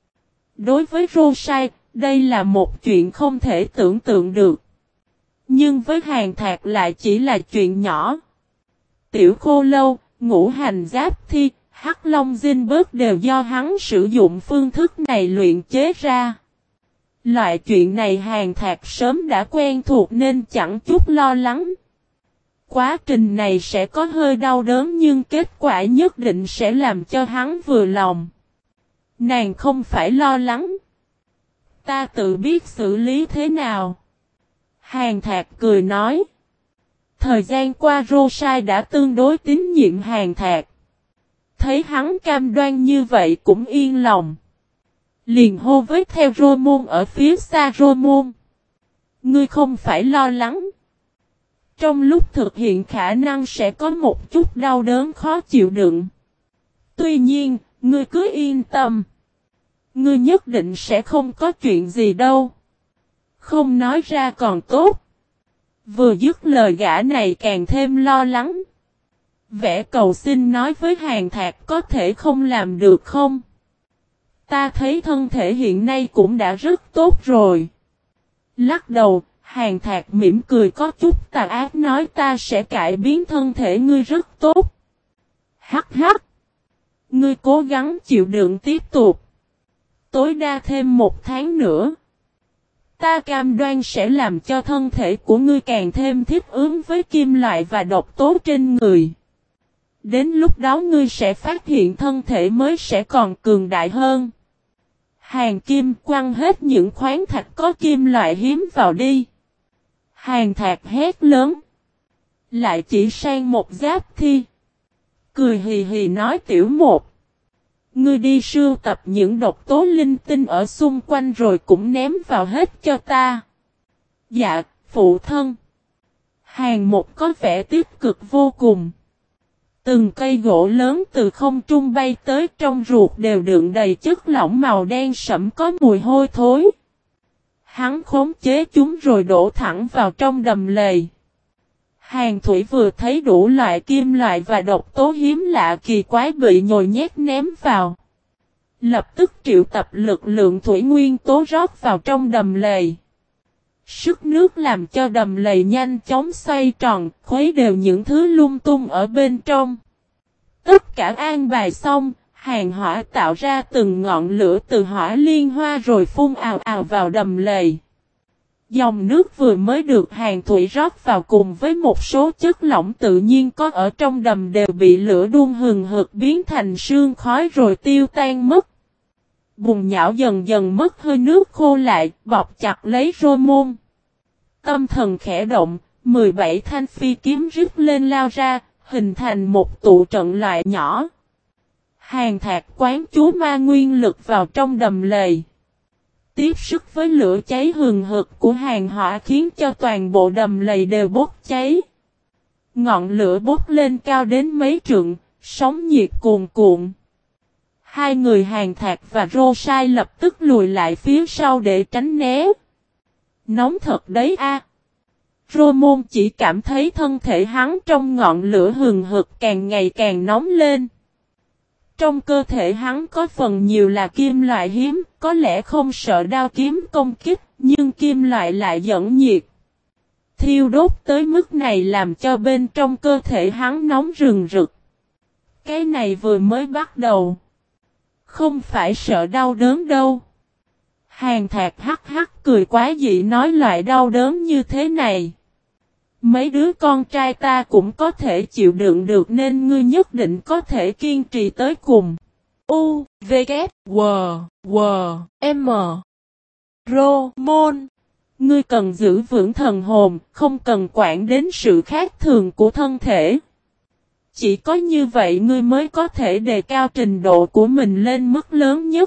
Đối với Rô Sai, đây là một chuyện không thể tưởng tượng được. Nhưng với Hàn Thạc lại chỉ là chuyện nhỏ. Tiểu Khô Lâu, Ngũ Hành Giáp Thi, Hắc Long Dinh Bớt đều do hắn sử dụng phương thức này luyện chế ra. Loại chuyện này Hàn Thạc sớm đã quen thuộc nên chẳng chút lo lắng. Quá trình này sẽ có hơi đau đớn nhưng kết quả nhất định sẽ làm cho hắn vừa lòng. Nàng không phải lo lắng. Ta tự biết xử lý thế nào. Hàn Thạc cười nói. Thời gian qua Rô Sai đã tương đối tín nhiệm Hàn Thạc. Thấy hắn cam đoan như vậy cũng yên lòng. Liền hô với theo Rô Môn ở phía xa Rô Môn. Ngươi không phải lo lắng. Trong lúc thực hiện khả năng sẽ có một chút đau đớn khó chịu đựng. Tuy nhiên, ngươi cứ yên tâm. Ngươi nhất định sẽ không có chuyện gì đâu. Không nói ra còn tốt. Vừa dứt lời gã này càng thêm lo lắng. Vẻ cầu xin nói với Hàn Thạc có thể không làm được không? Ta thấy thân thể hiện nay cũng đã rất tốt rồi. Lắc đầu, Hàn Thạc mỉm cười có chút tà ác nói ta sẽ cải biến thân thể ngươi rất tốt. Hắc hắc. Ngươi cố gắng chịu đựng tiếp tục. Tối đa thêm 1 tháng nữa. Ta cam đoan sẽ làm cho thân thể của ngươi càng thêm thích ứng với kim loại và độc tố trên người. Đến lúc đó ngươi sẽ phát hiện thân thể mới sẽ còn cường đại hơn. Hàn Kim quăng hết những khoáng thạch có kim loại hiếm vào đi. Hàn Thạc hét lớn. Lại chỉ sang một Giáp Thi. Cười hì hì nói Tiểu Một. Ngươi đi sưu tập những độc tố linh tinh ở xung quanh rồi cũng ném vào hết cho ta. Dạ, phụ thân. Hàng Một có vẻ tích cực vô cùng. Từng cây gỗ lớn từ không trung bay tới, trong ruột đều đựng đầy chất lỏng màu đen sẫm có mùi hôi thối. Hắn khống chế chúng rồi đổ thẳng vào trong đầm lầy. Hàn Thủy vừa thấy đủ loại kim loại và độc tố hiếm lạ kỳ quái bị nhồi nhét ném vào. Lập tức triệu tập lực lượng thủy nguyên tố rót vào trong đầm lầy. Sức nước làm cho đầm lầy nhanh chóng xoay tròn, khuấy đều những thứ lung tung ở bên trong. Tất cả an bài xong, Hàn Hỏa tạo ra từng ngọn lửa từ hỏa liên hoa rồi phun ào ào vào đầm lầy. Dòng nước vừa mới được Hàn Thủy rót vào cùng với một số chất lỏng tự nhiên có ở trong đầm đều bị lửa đun hừng hực biến thành sương khói rồi tiêu tan mất. Bùn nhão dần dần mất hơi nước khô lại, bọc chặt lấy Rô-môn. Tâm thần khẽ động, 17 thanh phi kiếm rít lên lao ra, hình thành một tụ trận loại nhỏ. Hàn Thạc quán chú ma nguyên lực vào trong đầm lầy. Tiếp sức với lửa cháy hừng hực của Hàn Hỏa khiến cho toàn bộ đầm lầy đều bốc cháy. Ngọn lửa bốc lên cao đến mấy trượng, sóng nhiệt cuồn cuộn. Hai người Hàn Thạc và Rô Sai lập tức lùi lại phía sau để tránh né. Nóng thật đấy a. Rô Môn chỉ cảm thấy thân thể hắn trong ngọn lửa hừng hực càng ngày càng nóng lên. Trong cơ thể hắn có phần nhiều là kim loại hiếm, có lẽ không sợ đao kiếm công kích, nhưng kim loại lại dẫn nhiệt. Thiêu đốt tới mức này làm cho bên trong cơ thể hắn nóng rừng rực. Cái này vừa mới bắt đầu. Không phải sợ đau đớn đâu. Hàn Thạc hắc hắc cười quá dị nói loại đau đớn như thế này. Mấy đứa con trai ta cũng có thể chịu đựng được nên ngươi nhất định có thể kiên trì tới cùng. U, V, K, W, W, M. Rô, Môn. Ngươi cần giữ vững thần hồn, không cần quản đến sự khác thường của thân thể. Chỉ có như vậy ngươi mới có thể đề cao trình độ của mình lên mức lớn nhất.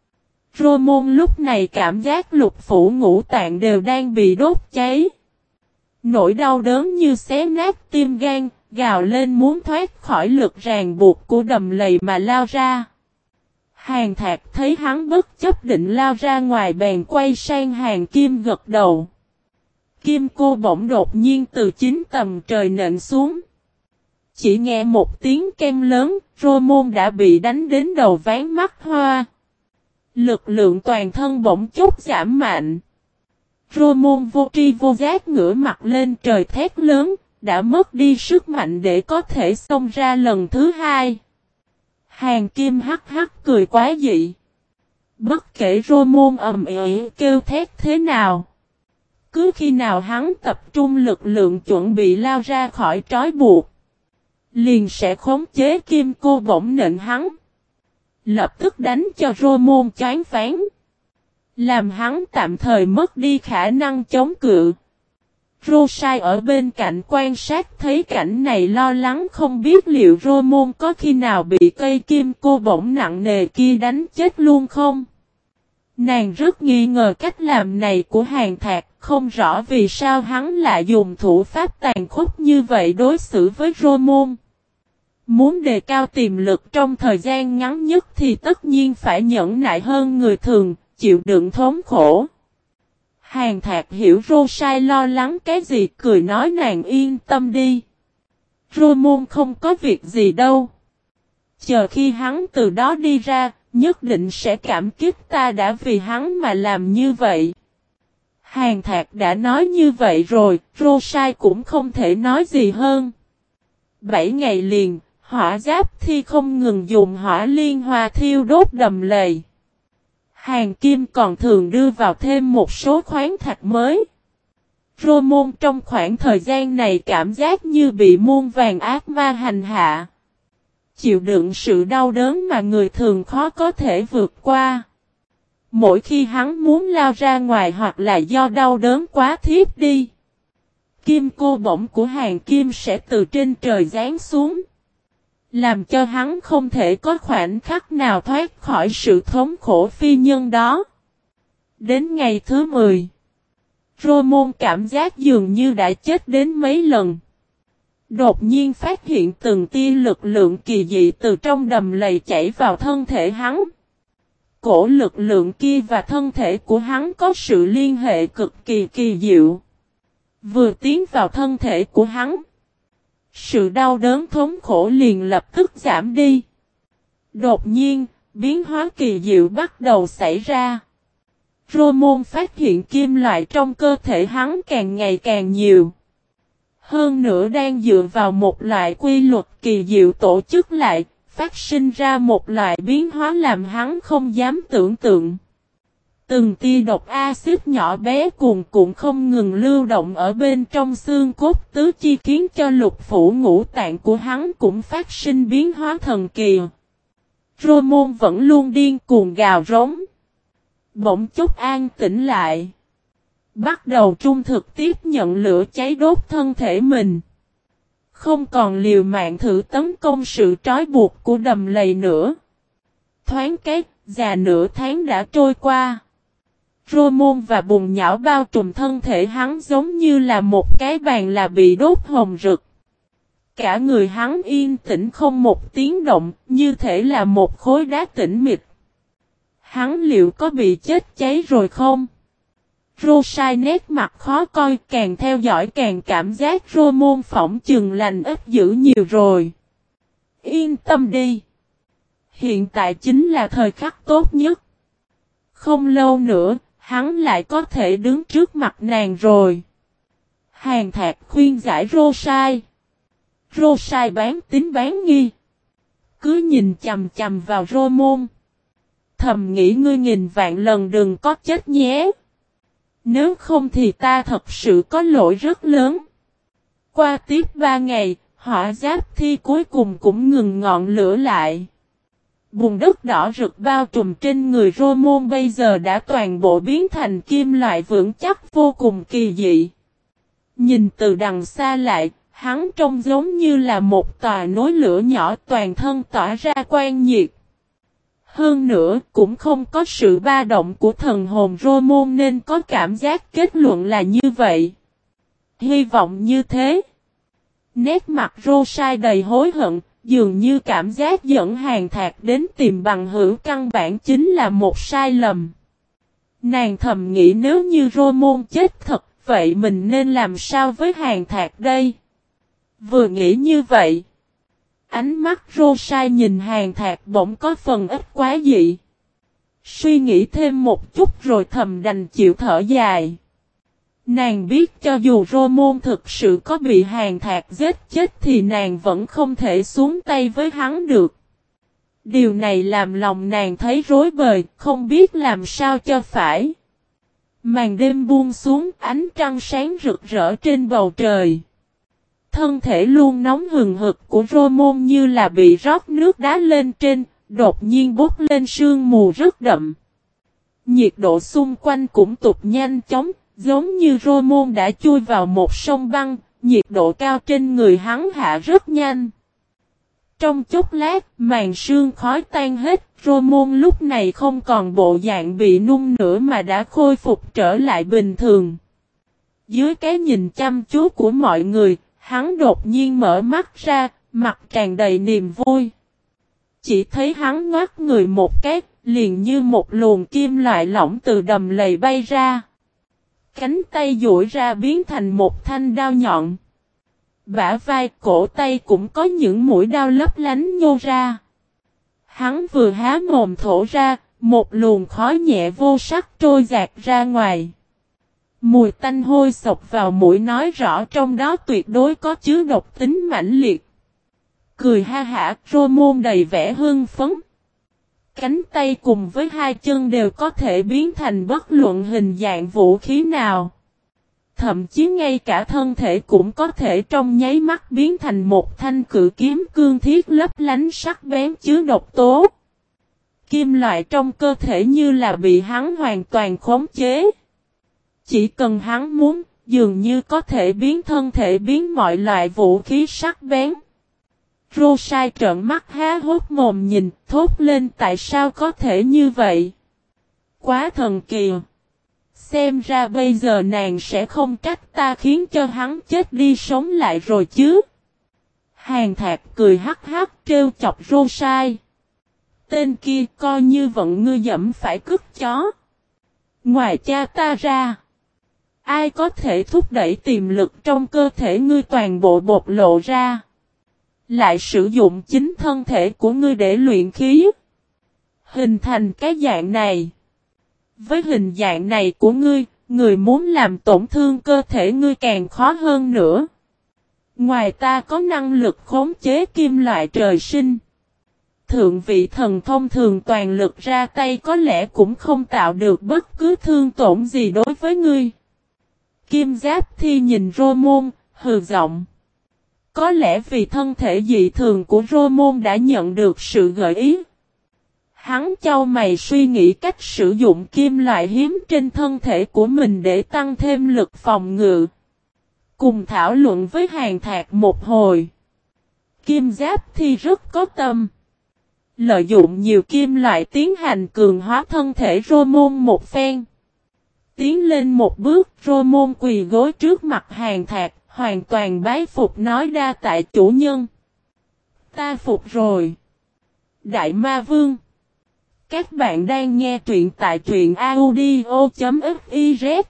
Rô Môn lúc này cảm giác lục phủ ngũ tạng đều đang bị đốt cháy. Nỗi đau đớn như xé nát tim gan, gào lên muốn thoát khỏi lực ràng buộc của đầm lầy mà lao ra. Hàn Thạc thấy hắn bất chấp định lao ra ngoài bèn quay sang Hàn Kim gật đầu. Kim cô bỗng đột nhiên từ 9 tầng trời nện xuống. Chỉ nghe một tiếng keng lớn, Rô Môn đã bị đánh đến đầu ván mắt hoa. Lực lượng toàn thân bỗng chốc giảm mạnh. Rô Môn vô tri vô giác ngửa mặt lên trời thét lớn, đã mất đi sức mạnh để có thể xông ra lần thứ hai. Hàn Kim hắc hắc cười quá dị. Bất kể Rô Môn ầm ĩ kêu thét thế nào. Cứ khi nào hắn tập trung lực lượng chuẩn bị lao ra khỏi trói buộc, liền sẽ khống chế kim cô bổng nện hắn. Lập tức đánh cho Rô Môn choáng váng. Làm hắn tạm thời mất đi khả năng chống cự. Rô Sai ở bên cạnh quan sát thấy cảnh này lo lắng không biết liệu Rô Môn có khi nào bị cây kim cô bổng nặng nề kia đánh chết luôn không. Nàng rất nghi ngờ cách làm này của Hàn Thạc, không rõ vì sao hắn lại dùng thủ pháp tàn khốc như vậy đối xử với Rô Môn. Muốn đề cao tiềm lực trong thời gian ngắn nhất thì tất nhiên phải nhẫn nại hơn người thường, chịu đựng thống khổ. Hàn Thạc hiểu Rô Sai lo lắng cái gì, cười nói nàng yên tâm đi. Rô Môn không có việc gì đâu. Chờ khi hắn từ đó đi ra, nhất định sẽ cảm kích ta đã vì hắn mà làm như vậy. Hàn Thạc đã nói như vậy rồi, Rô Sai cũng không thể nói gì hơn. 7 ngày liền, Hỏa Giáp Thi không ngừng dùng hỏa liên hoa thiêu đốt đầm lầy. Hàn Kim còn thường đưa vào thêm một số khoáng thạch mới. Rô Môn trong khoảng thời gian này cảm giác như bị muôn vàn ác ma hành hạ. Chịu đựng sự đau đớn mà người thường khó có thể vượt qua. Mỗi khi hắn muốn lao ra ngoài hoặc là do đau đớn quá thiếp đi, kim cô bổng của Hàn Kim sẽ từ trên trời giáng xuống. làm cho hắn không thể có khoảnh khắc nào thoát khỏi sự thống khổ phi nhân đó. Đến ngày thứ 10, Roman cảm giác dường như đã chết đến mấy lần. Đột nhiên phát hiện từng tia lực lượng kỳ dị từ trong đầm lầy chảy vào thân thể hắn. Cổ lực lượng kia và thân thể của hắn có sự liên hệ cực kỳ kỳ diệu. Vừa tiến vào thân thể của hắn, sự đau đớn thống khổ liền lập tức giảm đi. Đột nhiên, biến hóa kỳ diệu bắt đầu xảy ra. Roman phát hiện kim loại trong cơ thể hắn càng ngày càng nhiều. Hơn nữa đang dựa vào một loại quy luật kỳ diệu tổ chức lại, phát sinh ra một loại biến hóa làm hắn không dám tưởng tượng. Từng tia độc axit nhỏ bé cuồn cuộn không ngừng lưu động ở bên trong xương cốt tứ chi khiến cho lục phủ ngũ tạng của hắn cũng phát sinh biến hóa thần kỳ. Roman vẫn luôn điên cuồng gào rống. Bỗng chốc an tĩnh lại. Bắt đầu trung thực tiếp nhận lửa cháy đốt thân thể mình. Không còn liều mạng thử tấn công sự trói buộc của đầm lầy nữa. Thoáng cái, già nửa tháng đã trôi qua. Roman và bùn nhão bao trùm thân thể hắn giống như là một cái bàn là bị đốt hồng rực. Cả người hắn yên tĩnh không một tiếng động, như thể là một khối đá tĩnh mịch. Hắn liệu có bị chết cháy rồi không? Rosai nét mặt khó coi, càng theo dõi càng cảm giác Roman phỏng chừng lành ít dữ nhiều rồi. Yên tâm đi. Hiện tại chính là thời khắc tốt nhất. Không lâu nữa, hắn lại có thể đứng trước mặt nàng rồi. Hàn Thạc khuyên giải Rosai. Rosai bán tín bán nghi. Cứ nhìn chằm chằm vào Roman. Thầm nghĩ ngươi nghìn vạn lần đừng có chết nhé. Nếu không thì ta thật sự có lỗi rất lớn. Qua tiếp 3 ngày, hỏa giáp thi cuối cùng cũng ngừng ngọn lửa lại. Bùn đất đỏ rực bao trùm trên người Roman bây giờ đã toàn bộ biến thành kim loại vững chắc vô cùng kỳ dị. Nhìn từ đằng xa lại, hắn trông giống như là một tòa núi lửa nhỏ toàn thân tỏa ra quang nhiệt. Hơn nữa cũng không có sự ba động của thần hồn Roman nên có cảm giác kết luận là như vậy. Hy vọng như thế. Nét mặt Rosai đầy hối hận, dường như cảm giác dẫn Hàn Thạc đến tìm bằng hữu căn bản chính là một sai lầm. Nàng thầm nghĩ nếu như Roman chết thật, vậy mình nên làm sao với Hàn Thạc đây? Vừa nghĩ như vậy, ánh mắt Rosai nhìn Hàn Thạc bỗng có phần ít quá dị. Suy nghĩ thêm một chút rồi thầm đành chịu thở dài. Nàng biết cho dù Roman thực sự có bị Hàn Thạc giết chết thì nàng vẫn không thể xuống tay với hắn được. Điều này làm lòng nàng thấy rối bời, không biết làm sao cho phải. Màn đêm buông xuống, ánh trăng sáng rực rỡ trên bầu trời. Thân thể luôn nóng hừng hực của Roman như là bị rót nước đá lên trên, đột nhiên bốc lên sương mù rất đậm. Nhiệt độ xung quanh cũng tụt nhanh chóng, giống như Roman đã chui vào một sông băng, nhiệt độ cao trên người hắn hạ rất nhanh. Trong chốc lát, màn sương khói tan hết, Roman lúc này không còn bộ dạng bị nung nữa mà đã khôi phục trở lại bình thường. Dưới cái nhìn chăm chú của mọi người, hắn đột nhiên mở mắt ra, mặt tràn đầy niềm vui. Chỉ thấy hắn ngoắt người một cái, liền như một luồng kim loại lỏng từ đầm lầy bay ra. Cánh tay duỗi ra biến thành một thanh đao nhọn. Bả vai, cổ tay cũng có những mũi đao lấp lánh nhô ra. Hắn vừa há mồm thổ ra, một luồng khói nhẹ vô sắc trôi dạt ra ngoài. Mùi tanh hôi sộc vào mũi nói rõ trong đó tuyệt đối có chứa độc tính mãnh liệt. Cười ha hả, Roman đầy vẻ hưng phấn. Cánh tay cùng với hai chân đều có thể biến thành bất luận hình dạng vũ khí nào. Thậm chí ngay cả thân thể cũng có thể trong nháy mắt biến thành một thanh cự kiếm cương thiết lấp lánh sắc bén chứa độc tố. Kim loại trong cơ thể như là bị hắn hoàn toàn khống chế. Chỉ cần hắn muốn, dường như có thể biến thân thể biến mọi loại vũ khí sắc bén. Rosai trợn mắt há hốc mồm nhìn, thốt lên tại sao có thể như vậy. Quá thần kỳ. Xem ra bây giờ nàng sẽ không trách ta khiến cho hắn chết đi sống lại rồi chứ. Hàn Thạc cười hắc hắc trêu chọc Rosai. Tên kia coi như vận ngươi dẫm phải cứt chó. Ngoài cha ta ra, ai có thể thúc đẩy tiềm lực trong cơ thể ngươi toàn bộ bộc lộ ra. Lại sử dụng chính thân thể của ngươi để luyện khí. Hình thành cái dạng này. Với hình dạng này của ngươi, người muốn làm tổn thương cơ thể ngươi càng khó hơn nữa. Ngoài ta có năng lực khống chế kim loại trời sinh. Thượng vị thần thông thường toàn lực ra tay có lẽ cũng không tạo được bất cứ thương tổn gì đối với ngươi. Kim Giáp Thi nhìn Rô-môn, hừ giọng. Có lẽ vì thân thể dị thường của Rô-môn đã nhận được sự gợi ý. Hắn chau mày suy nghĩ cách sử dụng kim loại hiếm trên thân thể của mình để tăng thêm lực phòng ngự. Cùng thảo luận với Hàn Thạc một hồi. Kim Giáp Thi rất có tâm. Lợi dụng nhiều kim loại tiến hành cường hóa thân thể Rô-môn một phen. Tiến lên một bước, Rô-môn quỳ gối trước mặt Hàn Thạc, hoàn toàn bái phục nói đa tạ chủ nhân. Ta phục rồi. Đại Ma Vương. Các bạn đang nghe truyện tại truyện audio.fiz.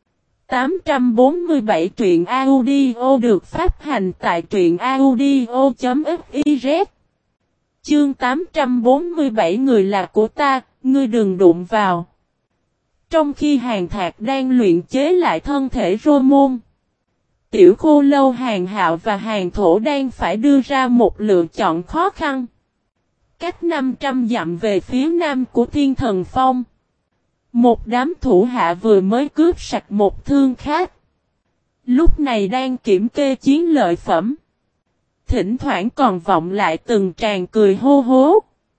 847 truyện audio được phát hành tại truyện audio.fiz. Chương 847 người là của ta, ngươi đừng đụng vào. Trong khi Hàn Thạc đang luyện chế lại thân thể Rô-môn, Tiểu Khô Lâu Hàn Hạo và Hàn Thổ đang phải đưa ra một lựa chọn khó khăn. Cách 500 dặm về phía nam của Thiên Thần Phong, một đám thủ hạ vừa mới cướp sạch một thương khách. Lúc này đang kiểm kê chiến lợi phẩm. Thỉnh thoảng còn vọng lại từng tràng cười hô hố.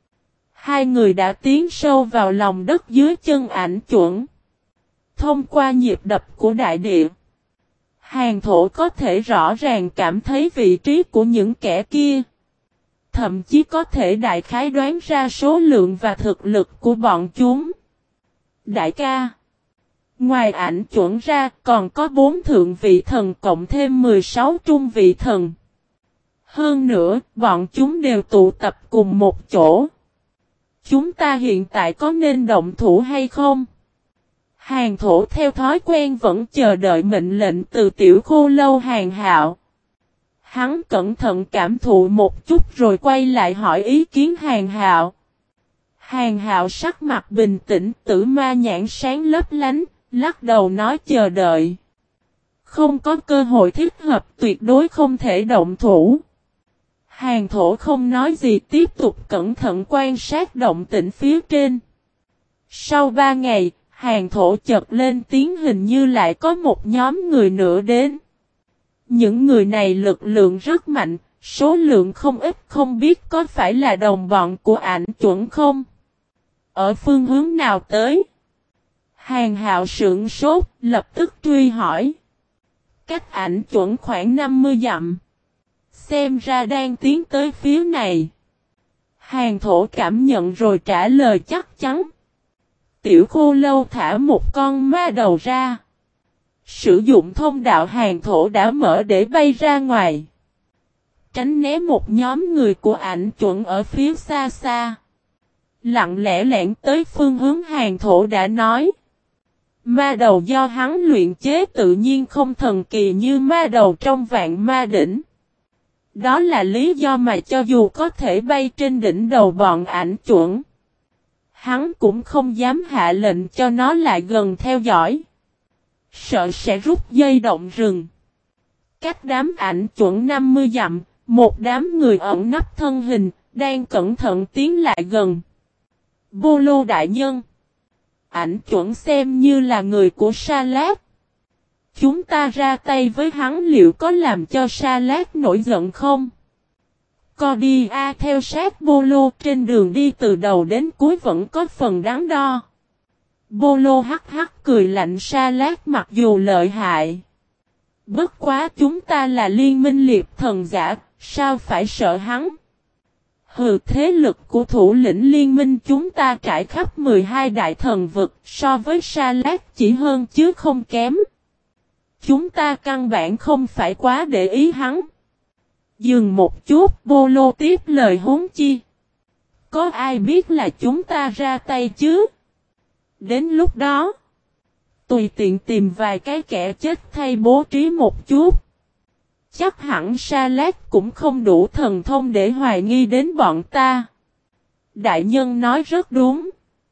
Hai người đã tiến sâu vào lòng đất dưới chân Ảnh Chuẩn. Thông qua nhịp đập của đại địa, Hàn Thổ có thể rõ ràng cảm thấy vị trí của những kẻ kia. Thậm chí có thể đại khái đoán ra số lượng và thực lực của bọn chúng. Đại ca, ngoài Ảnh Chuẩn ra còn có 4 thượng vị thần cộng thêm 16 trung vị thần. Hơn nữa, bọn chúng đều tụ tập cùng một chỗ. Chúng ta hiện tại có nên động thủ hay không? Hàn Thổ theo thói quen vẫn chờ đợi mệnh lệnh từ Tiểu Khô Lâu Hàn Hạo. Hắn cẩn thận cảm thụ một chút rồi quay lại hỏi ý kiến Hàn Hạo. Hàn Hạo sắc mặt bình tĩnh, tử ma nhãn sáng lấp lánh, lắc đầu nói chờ đợi. Không có cơ hội thích hợp tuyệt đối không thể động thủ. Hàn Thổ không nói gì tiếp tục cẩn thận quan sát động tĩnh phía trên. Sau 3 ngày, Hàn Thổ chợt lên tiếng hình như lại có một nhóm người nữa đến. Những người này lực lượng rất mạnh, số lượng không ít không biết có phải là đồng bọn của Ảnh Chuẩn không? Ở phương hướng nào tới? Hàn Hạo sững sốt, lập tức truy hỏi. Cách Ảnh Chuẩn khoảng 50 dặm. Xem ra đang tiến tới phía này. Hàn Thổ cảm nhận rồi trả lời chắc chắn. Tiểu Khô Lâu thả một con ma đầu ra. Sử dụng thông đạo Hàn Thổ đã mở để bay ra ngoài. Tránh né một nhóm người của Ảnh Chuẩn ở phía xa xa. Lặng lẽ lẻn tới phương hướng Hàn Thổ đã nói. Ma đầu do hắn luyện chế tự nhiên không thần kỳ như ma đầu trong Vạn Ma Đỉnh. Đó là lý do mà cho dù có thể bay trên đỉnh đầu bọn Ảnh Chuẩn, hắn cũng không dám hạ lệnh cho nó lại gần theo dõi. Sợ sẽ rút dây động rừng. Cách đám Ảnh Chuẩn 50 dặm, một đám người ẩn nấp thân hình, đang cẩn thận tiến lại gần. Bô Lô đại nhân. Ảnh Chuẩn xem như là người của Sa Lát. Chúng ta ra tay với hắn liệu có làm cho Sa Lát nổi giận không? Cordia theo sát Bô Lô trên đường đi từ đầu đến cuối vẫn có phần đắn đo. Bô Lô hắc hắc cười lạnh Sa Lát mặc dù lợi hại, Bất quá chúng ta là liên minh liệp thần giả, sao phải sợ hắn? Hừ, thế lực của thủ lĩnh liên minh chúng ta trải khắp 12 đại thần vực, so với Sa Lát chỉ hơn chứ không kém. Chúng ta căn bản không phải quá để ý hắn. Dừng một chút, Bô Lô tiếp lời huống chi. Có ai biết là chúng ta ra tay chứ? Đến lúc đó, tùy tiện tìm vài cái kẻ chết thay bố trí một chút. Chắc hẳn Sa Lát cũng không đủ thần thông để hoài nghi đến bọn ta. Đại nhân nói rất đúng.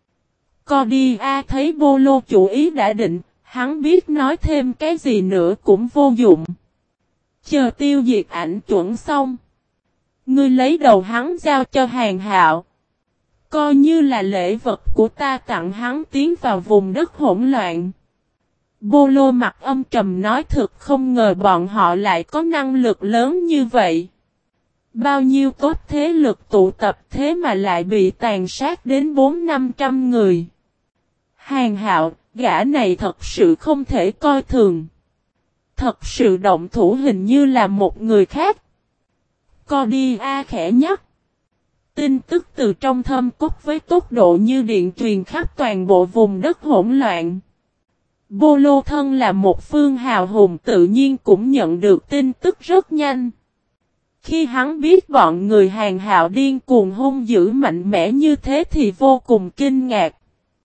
Cordia thấy Bô Lô chủ ý đã định, hắn biết nói thêm cái gì nữa cũng vô dụng. Chờ tiêu diệt ảnh chuẩn xong, ngươi lấy đầu hắn giao cho Hàn Hạo. Coi như là lễ vật của ta tặng hắn tiến vào vùng đất hỗn loạn. Bô Lô mặt âm trầm nói thực không ngờ bọn họ lại có năng lực lớn như vậy. Bao nhiêu tốt thế lực tụ tập thế mà lại bị tàn sát đến 400-500 người. Hàn Hạo, gã này thật sự không thể coi thường. Thật sự động thủ hình như là một người khác. Cordia khẽ nhắc. Tin tức từ trong thâm cốt với tốc độ như điện truyền khắp toàn bộ vùng đất hỗn loạn. Bô Lô thân là một phương hào hùng tự nhiên cũng nhận được tin tức rất nhanh. Khi hắn biết bọn người Hàn Hạo điên cuồng hung dữ mạnh mẽ như thế thì vô cùng kinh ngạc.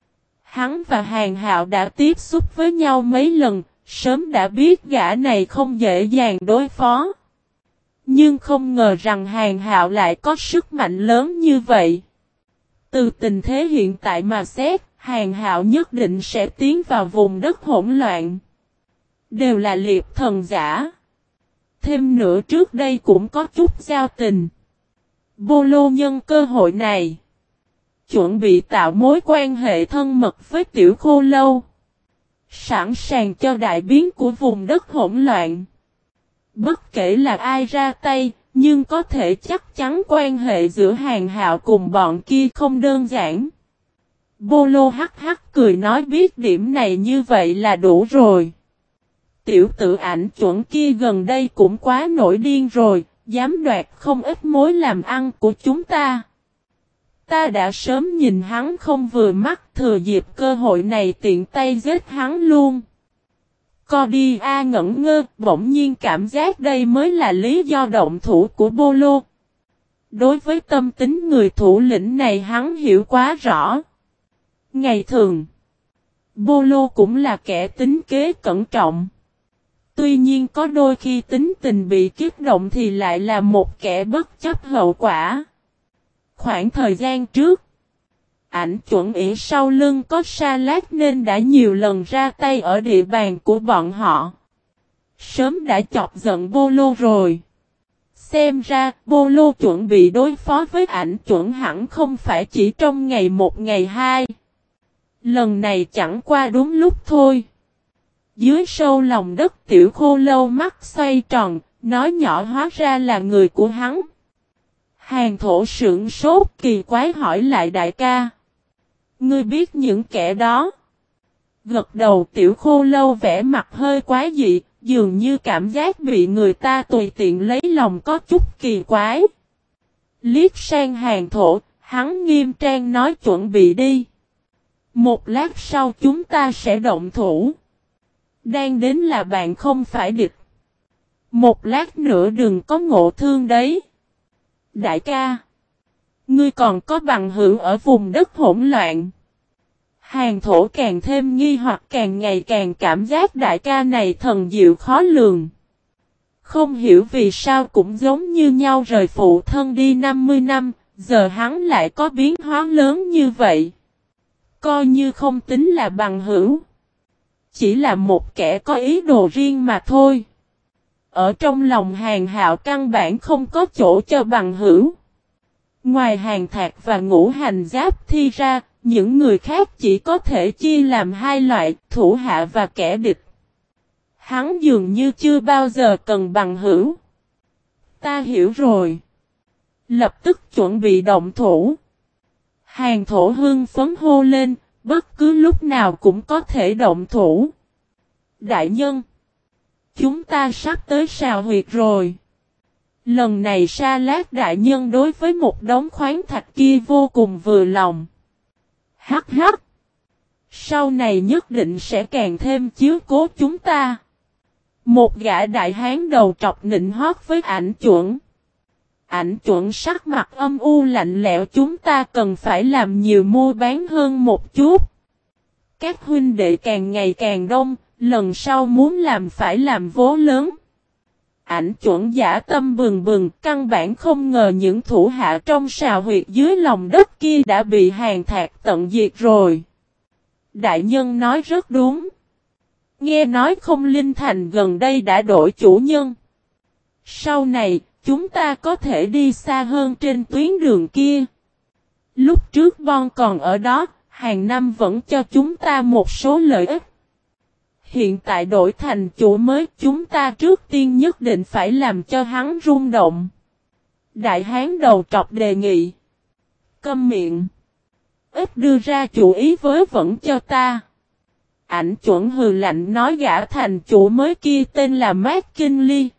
Hắn và Hàn Hạo đã tiếp xúc với nhau mấy lần, sớm đã biết gã này không dễ dàng đối phó. Nhưng không ngờ rằng Hàn Hạo lại có sức mạnh lớn như vậy. Từ tình thế hiện tại mà xét, Hàn Hạo nhất định sẽ tiến vào vùng đất hỗn loạn. Đều là liệp thần giả. Thêm nữa trước đây cũng có chút giao tình. Bô Lô nhân cơ hội này, chuẩn bị tạo mối quan hệ thân mật với Tiểu Khô Lâu. Sẵn sàng cho đại biến của vùng đất hỗn loạn. Bất kể là ai ra tay, nhưng có thể chắc chắn quan hệ giữa Hàn Hạo cùng bọn kia không đơn giản. Bô Lô hắc hắc cười nói biết điểm này như vậy là đủ rồi. Tiểu tử ảnh chuẩn kia gần đây cũng quá nổi điên rồi, dám đoạt không ít mối làm ăn của chúng ta. Ta đã sớm nhìn hắn không vừa mắt, thừa dịp cơ hội này tiện tay giết hắn luôn. Cordia ngẩn ngơ, bỗng nhiên cảm giác đây mới là lý do động thủ của Bô Lô. Đối với tâm tính người thủ lĩnh này hắn hiểu quá rõ. Ngày thường, Bô Lô cũng là kẻ tính kế cẩn trọng. Tuy nhiên có đôi khi tính tình bị kích động thì lại là một kẻ bất chấp hậu quả. Khoảng thời gian trước, ảnh chuẩn ỷ sau lưng có Sa Lát nên đã nhiều lần ra tay ở địa bàn của bọn họ. Sớm đã chọc giận Bô Lô rồi. Xem ra Bô Lô chuẩn bị đối phó với ảnh chuẩn hẳn không phải chỉ trong ngày một ngày hai. Lần này chẳng qua đúng lúc thôi. Dưới sâu lòng đất Tiểu Khô Lâu mắt xoay tròn, nói nhỏ hóa ra là người của hắn. Hàn Thổ sững sốt kỳ quái hỏi lại đại ca. Ngươi biết những kẻ đó? Gật đầu Tiểu Khô Lâu vẻ mặt hơi quái dị, dường như cảm giác bị người ta tùy tiện lấy lòng có chút kỳ quái. Liếc sang Hàn Thổ, hắn nghiêm trang nói chuẩn bị đi. Một lát sau chúng ta sẽ động thủ. Đang đến là bạn không phải địch. Một lát nữa đừng có ngộ thương đấy. Đại ca, ngươi còn có bằng hữu ở vùng đất hỗn loạn. Hàn Thổ càng thêm nghi hoặc càng ngày càng cảm giác đại ca này thần diệu khó lường. Không hiểu vì sao cũng giống như nhau rời phụ thân đi 50 năm, giờ hắn lại có biến hóa lớn như vậy. Coi như không tính là bằng hữu. Chỉ là một kẻ có ý đồ riêng mà thôi. Ở trong lòng Hàn Hạo căn bản không có chỗ cho bằng hữu. Ngoài Hàn Thạc và Ngũ Hành Giáp Thi ra, những người khác chỉ có thể chia làm hai loại, thủ hạ và kẻ địch. Hắn dường như chưa bao giờ cần bằng hữu. Ta hiểu rồi. Lập tức chuẩn bị động thủ. Hàn Thổ hưng phấn hô lên, bất cứ lúc nào cũng có thể động thủ. Đại nhân, chúng ta sắp tới sào huyệt rồi. Lần này Sa Lát đại nhân đối với một đống khoáng thạch kia vô cùng vừa lòng. Hắc hắc. Sau này nhất định sẽ càng thêm chiếu cố chúng ta. Một gã đại hán đầu trọc nịnh hót với Ảnh Chuẩn. Ảnh Chuẩn sắc mặt âm u lạnh lẽo, chúng ta cần phải làm nhiều mua bán hơn một chút. Các huynh đệ càng ngày càng đông, lần sau muốn làm phải làm vố lớn. Ảnh Chuẩn giả tâm bừng bừng, căn bản không ngờ những thủ hạ trong sào huyệt dưới lòng đất kia đã bị Hàn Thạc tận diệt rồi. Đại nhân nói rất đúng. Nghe nói Không Linh Thành gần đây đã đổi chủ nhân. Sau này, chúng ta có thể đi xa hơn trên tuyến đường kia. Lúc trước Bon còn ở đó, hàng năm vẫn cho chúng ta một số lợi ích. Hiện tại đổi thành chủ mới, chúng ta trước tiên nhất định phải làm cho hắn rung động. Đại hán đầu trọc đề nghị. Câm miệng. Ít đưa ra chủ ý với vẫn cho ta. Ảnh Chuẩn hừ lạnh nói gã thành chủ mới kia tên là McKinley.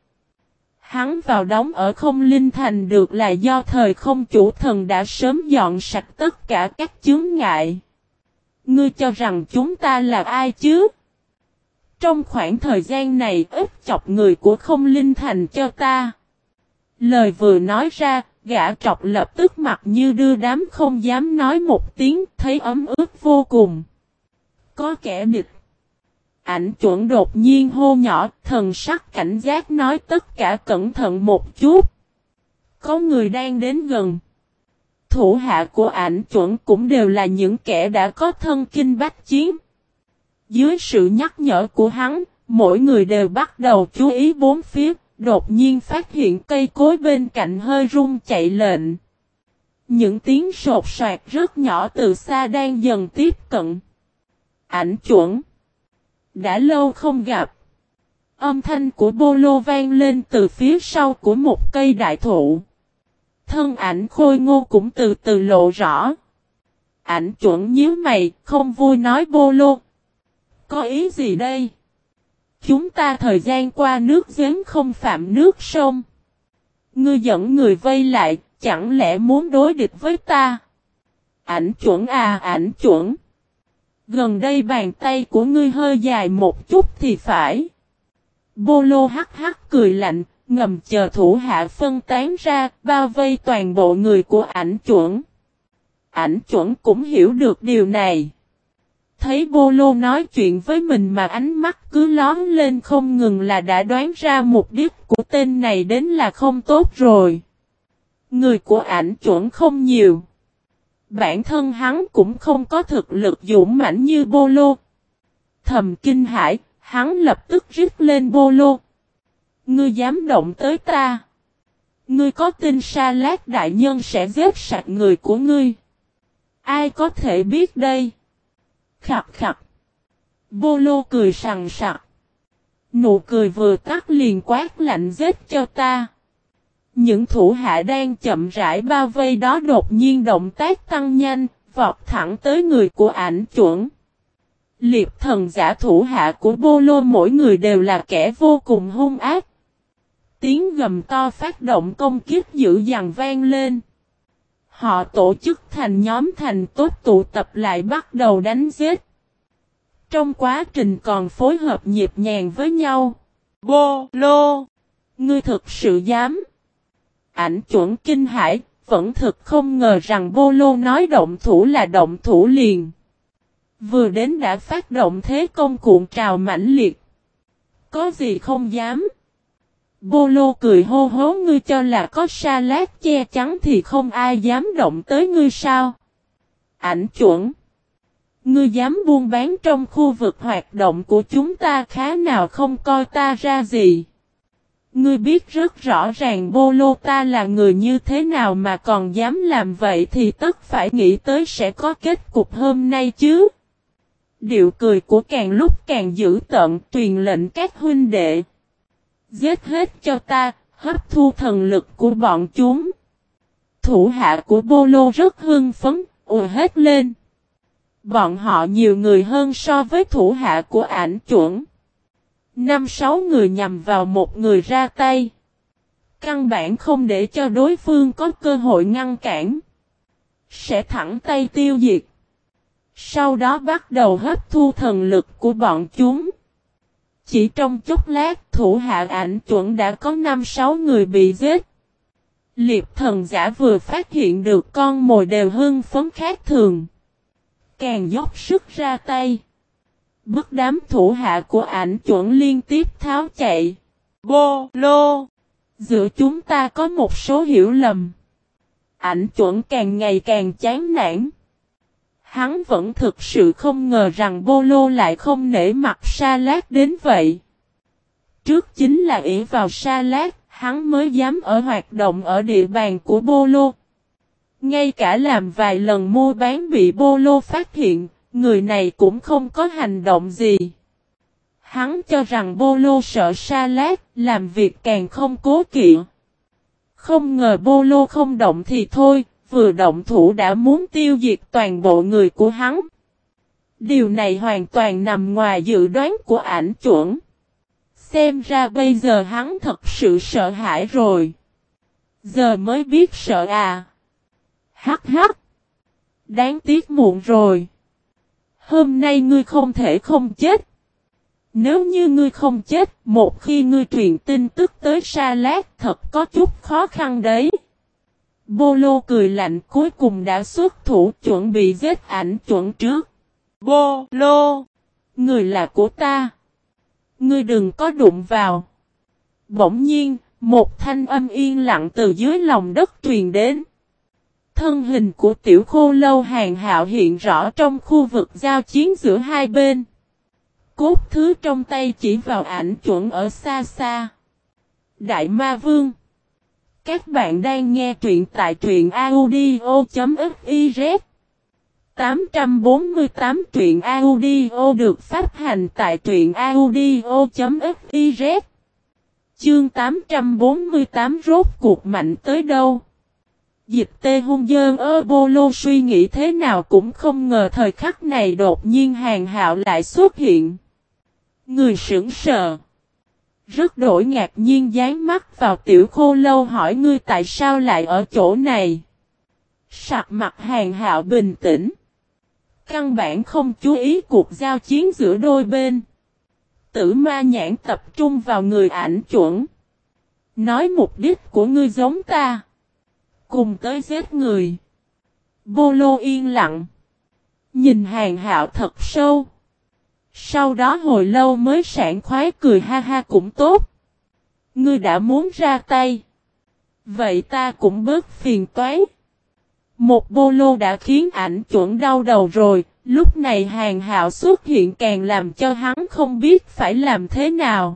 Hắn vào đóng ở Không Linh Thành được là do thời không chủ thần đã sớm dọn sạch tất cả các chướng ngại. Ngươi cho rằng chúng ta là ai chứ? Trong khoảng thời gian này ít chọc người của Không Linh Thành cho ta. Lời vừa nói ra, gã trọc lập tức mặt như đưa đám không dám nói một tiếng, thấy ấm ướt vô cùng. Có kẻ địch. Ảnh Chuẩn đột nhiên hô nhỏ, thần sắc cảnh giác nói tất cả cẩn thận một chút. Có người đang đến gần. Thủ hạ của Ảnh Chuẩn cũng đều là những kẻ đã có thân kinh bách chiến. Dưới sự nhắc nhở của hắn, mỗi người đều bắt đầu chú ý bốn phía, đột nhiên phát hiện cây cối bên cạnh hơi rung chạy lệnh. Những tiếng sột soạt rất nhỏ từ xa đang dần tiếp cận. Ảnh Chuẩn. Đã lâu không gặp. Âm thanh của Bolo vang lên từ phía sau của một cây đại thụ. Thân ảnh khôi ngô cũng từ từ lộ rõ. Ảnh Chuẩn nhíu mày, không vui nói Bolo. Có ý gì đây? Chúng ta thời gian qua nước giếng không phạm nước sông. Ngươi dẫn người vây lại, chẳng lẽ muốn đối địch với ta? Ảnh Chuẩn à, Ảnh Chuẩn. Gần đây bàn tay của ngươi hơi dài một chút thì phải. Bolo hắc hắc cười lạnh, ngầm chờ thủ hạ phân tán ra, bao vây toàn bộ người của Ảnh Chuẩn. Ảnh Chuẩn cũng hiểu được điều này. Thấy Bolo nói chuyện với mình mà ánh mắt cứ lón lên không ngừng là đã đoán ra mục đích của tên này đến là không tốt rồi. Người của Ảnh Chuẩn không nhiều. Bản thân hắn cũng không có thực lực dũng mãnh như Bolo. Thầm kinh hãi, hắn lập tức rít lên Bolo. Ngươi dám động tới ta. Ngươi có tin Sa Lát đại nhân sẽ giết sạch người của ngươi? Ai có thể biết đây? Khặt khặt. Bolo cười sằng sặc. Nụ cười vừa tắt liền quát lạnh giết cho ta. Những thủ hạ đang chậm rãi bao vây đó đột nhiên động tác tăng nhanh, vọt thẳng tới người của Ảnh Chuẩn. Liệp thần giả thủ hạ của Bolo mỗi người đều là kẻ vô cùng hung ác. Tiếng gầm to phát động công kích dữ dằn vang lên. Họ tổ chức thành nhóm thành tốt tụ tập lại bắt đầu đánh giết. Trong quá trình còn phối hợp nhịp nhàng với nhau. Bolo! Ngươi thực sự dám? Ảnh Chuẩn kinh hãi, vẫn thực không ngờ rằng Bolo nói động thủ là động thủ liền. Vừa đến đã phát động thế công cuộn trào mãnh liệt. Có gì không dám? Bolo cười hô hố ngươi cho là có Sa Lát che chắn thì không ai dám động tới ngươi sao? Ảnh Chuẩn. Ngươi dám buôn bán trong khu vực hoạt động của chúng ta khá nào không coi ta ra gì? Ngươi biết rất rõ ràng Bolo ta là người như thế nào mà còn dám làm vậy thì tất phải nghĩ tới sẽ có kết cục hôm nay chứ. Điệu cười của càng lúc càng dữ tợn truyền lệnh các huynh đệ. Giết hết cho ta, hấp thu thần lực của bọn chúng. Thủ hạ của Bolo rất hưng phấn, ùa hết lên. Bọn họ nhiều người hơn so với thủ hạ của Ảnh Chuẩn. 5-6 người nhằm vào một người ra tay. Căn bản không để cho đối phương có cơ hội ngăn cản. Sẽ thẳng tay tiêu diệt. Sau đó bắt đầu hấp thu thần lực của bọn chúng. Chỉ trong chốc lát thủ hạ ảnh chuẩn đã có 5-6 người bị giết. Liệp thần giả vừa phát hiện được con mồi đều hưng phấn khác thường. Càng dốc sức ra tay. Bức đám thủ hạ của ảnh chuẩn liên tiếp tháo chạy. Bô lô. Giữa chúng ta có một số hiểu lầm. Ảnh chuẩn càng ngày càng chán nản. Hắn vẫn thực sự không ngờ rằng Bô Lô lại không nể mặt Sa Lát đến vậy. Trước chính là ỷ vào Sa Lát, hắn mới dám ở hoạt động ở địa bàn của Bô Lô. Ngay cả làm vài lần mua bán bị Bô Lô phát hiện, người này cũng không có hành động gì. Hắn cho rằng Bô Lô sợ Sa Lát, làm việc càng không cố kỵ. Không ngờ Bô Lô không động thì thôi, vừa động thủ đã muốn tiêu diệt toàn bộ người của hắn. Điều này hoàn toàn nằm ngoài dự đoán của ảnh chuẩn. Xem ra bây giờ hắn thật sự sợ hãi rồi. Giờ mới biết sợ à. Hắc hắc. Đáng tiếc muộn rồi. Hôm nay ngươi không thể không chết. Nếu như ngươi không chết, một khi ngươi truyền tin tức tới Sa Lát thật có chút khó khăn đấy. Bô Lô cười lạnh cuối cùng đã xuất thủ chuẩn bị giết ảnh chuẩn trước. Bô Lô! Người là của ta. Ngươi đừng có đụng vào. Bỗng nhiên, một thanh âm yên lặng từ dưới lòng đất truyền đến. Thân hình của tiểu khô lâu Hàn Hạo hiện rõ trong khu vực giao chiến giữa hai bên. Cốt thứ trong tay chỉ vào ảnh chuẩn ở xa xa. Đại Ma Vương. Các bạn đang nghe truyện tại truyện audio.fiz 848 truyện audio được phát hành tại truyện audio.fiz. Chương 848 rốt cuộc mạnh tới đâu? Dịch tê hung dơn Bô Lô suy nghĩ thế nào cũng không ngờ thời khắc này đột nhiên Hàn Hạo lại xuất hiện. Người sững sờ. Rất đổi ngạc nhiên dán mắt vào tiểu khô lâu hỏi ngươi tại sao lại ở chỗ này. Sặc mặt Hàn Hạo bình tĩnh. Căn bản không chú ý cuộc giao chiến giữa đôi bên. Tử ma nhãn tập trung vào người ảnh chuẩn. Nói mục đích của ngươi giống ta. Cùng tới giết người. Bô Lô yên lặng. Nhìn Hàn Hạo thật sâu. Sau đó hồi lâu mới sảng khoái cười ha ha cũng tốt. Ngươi đã muốn ra tay. Vậy ta cũng bớt phiền toái. Một Bô Lô đã khiến ảnh chuẩn đau đầu rồi. Lúc này Hàn Hạo xuất hiện càng làm cho hắn không biết phải làm thế nào.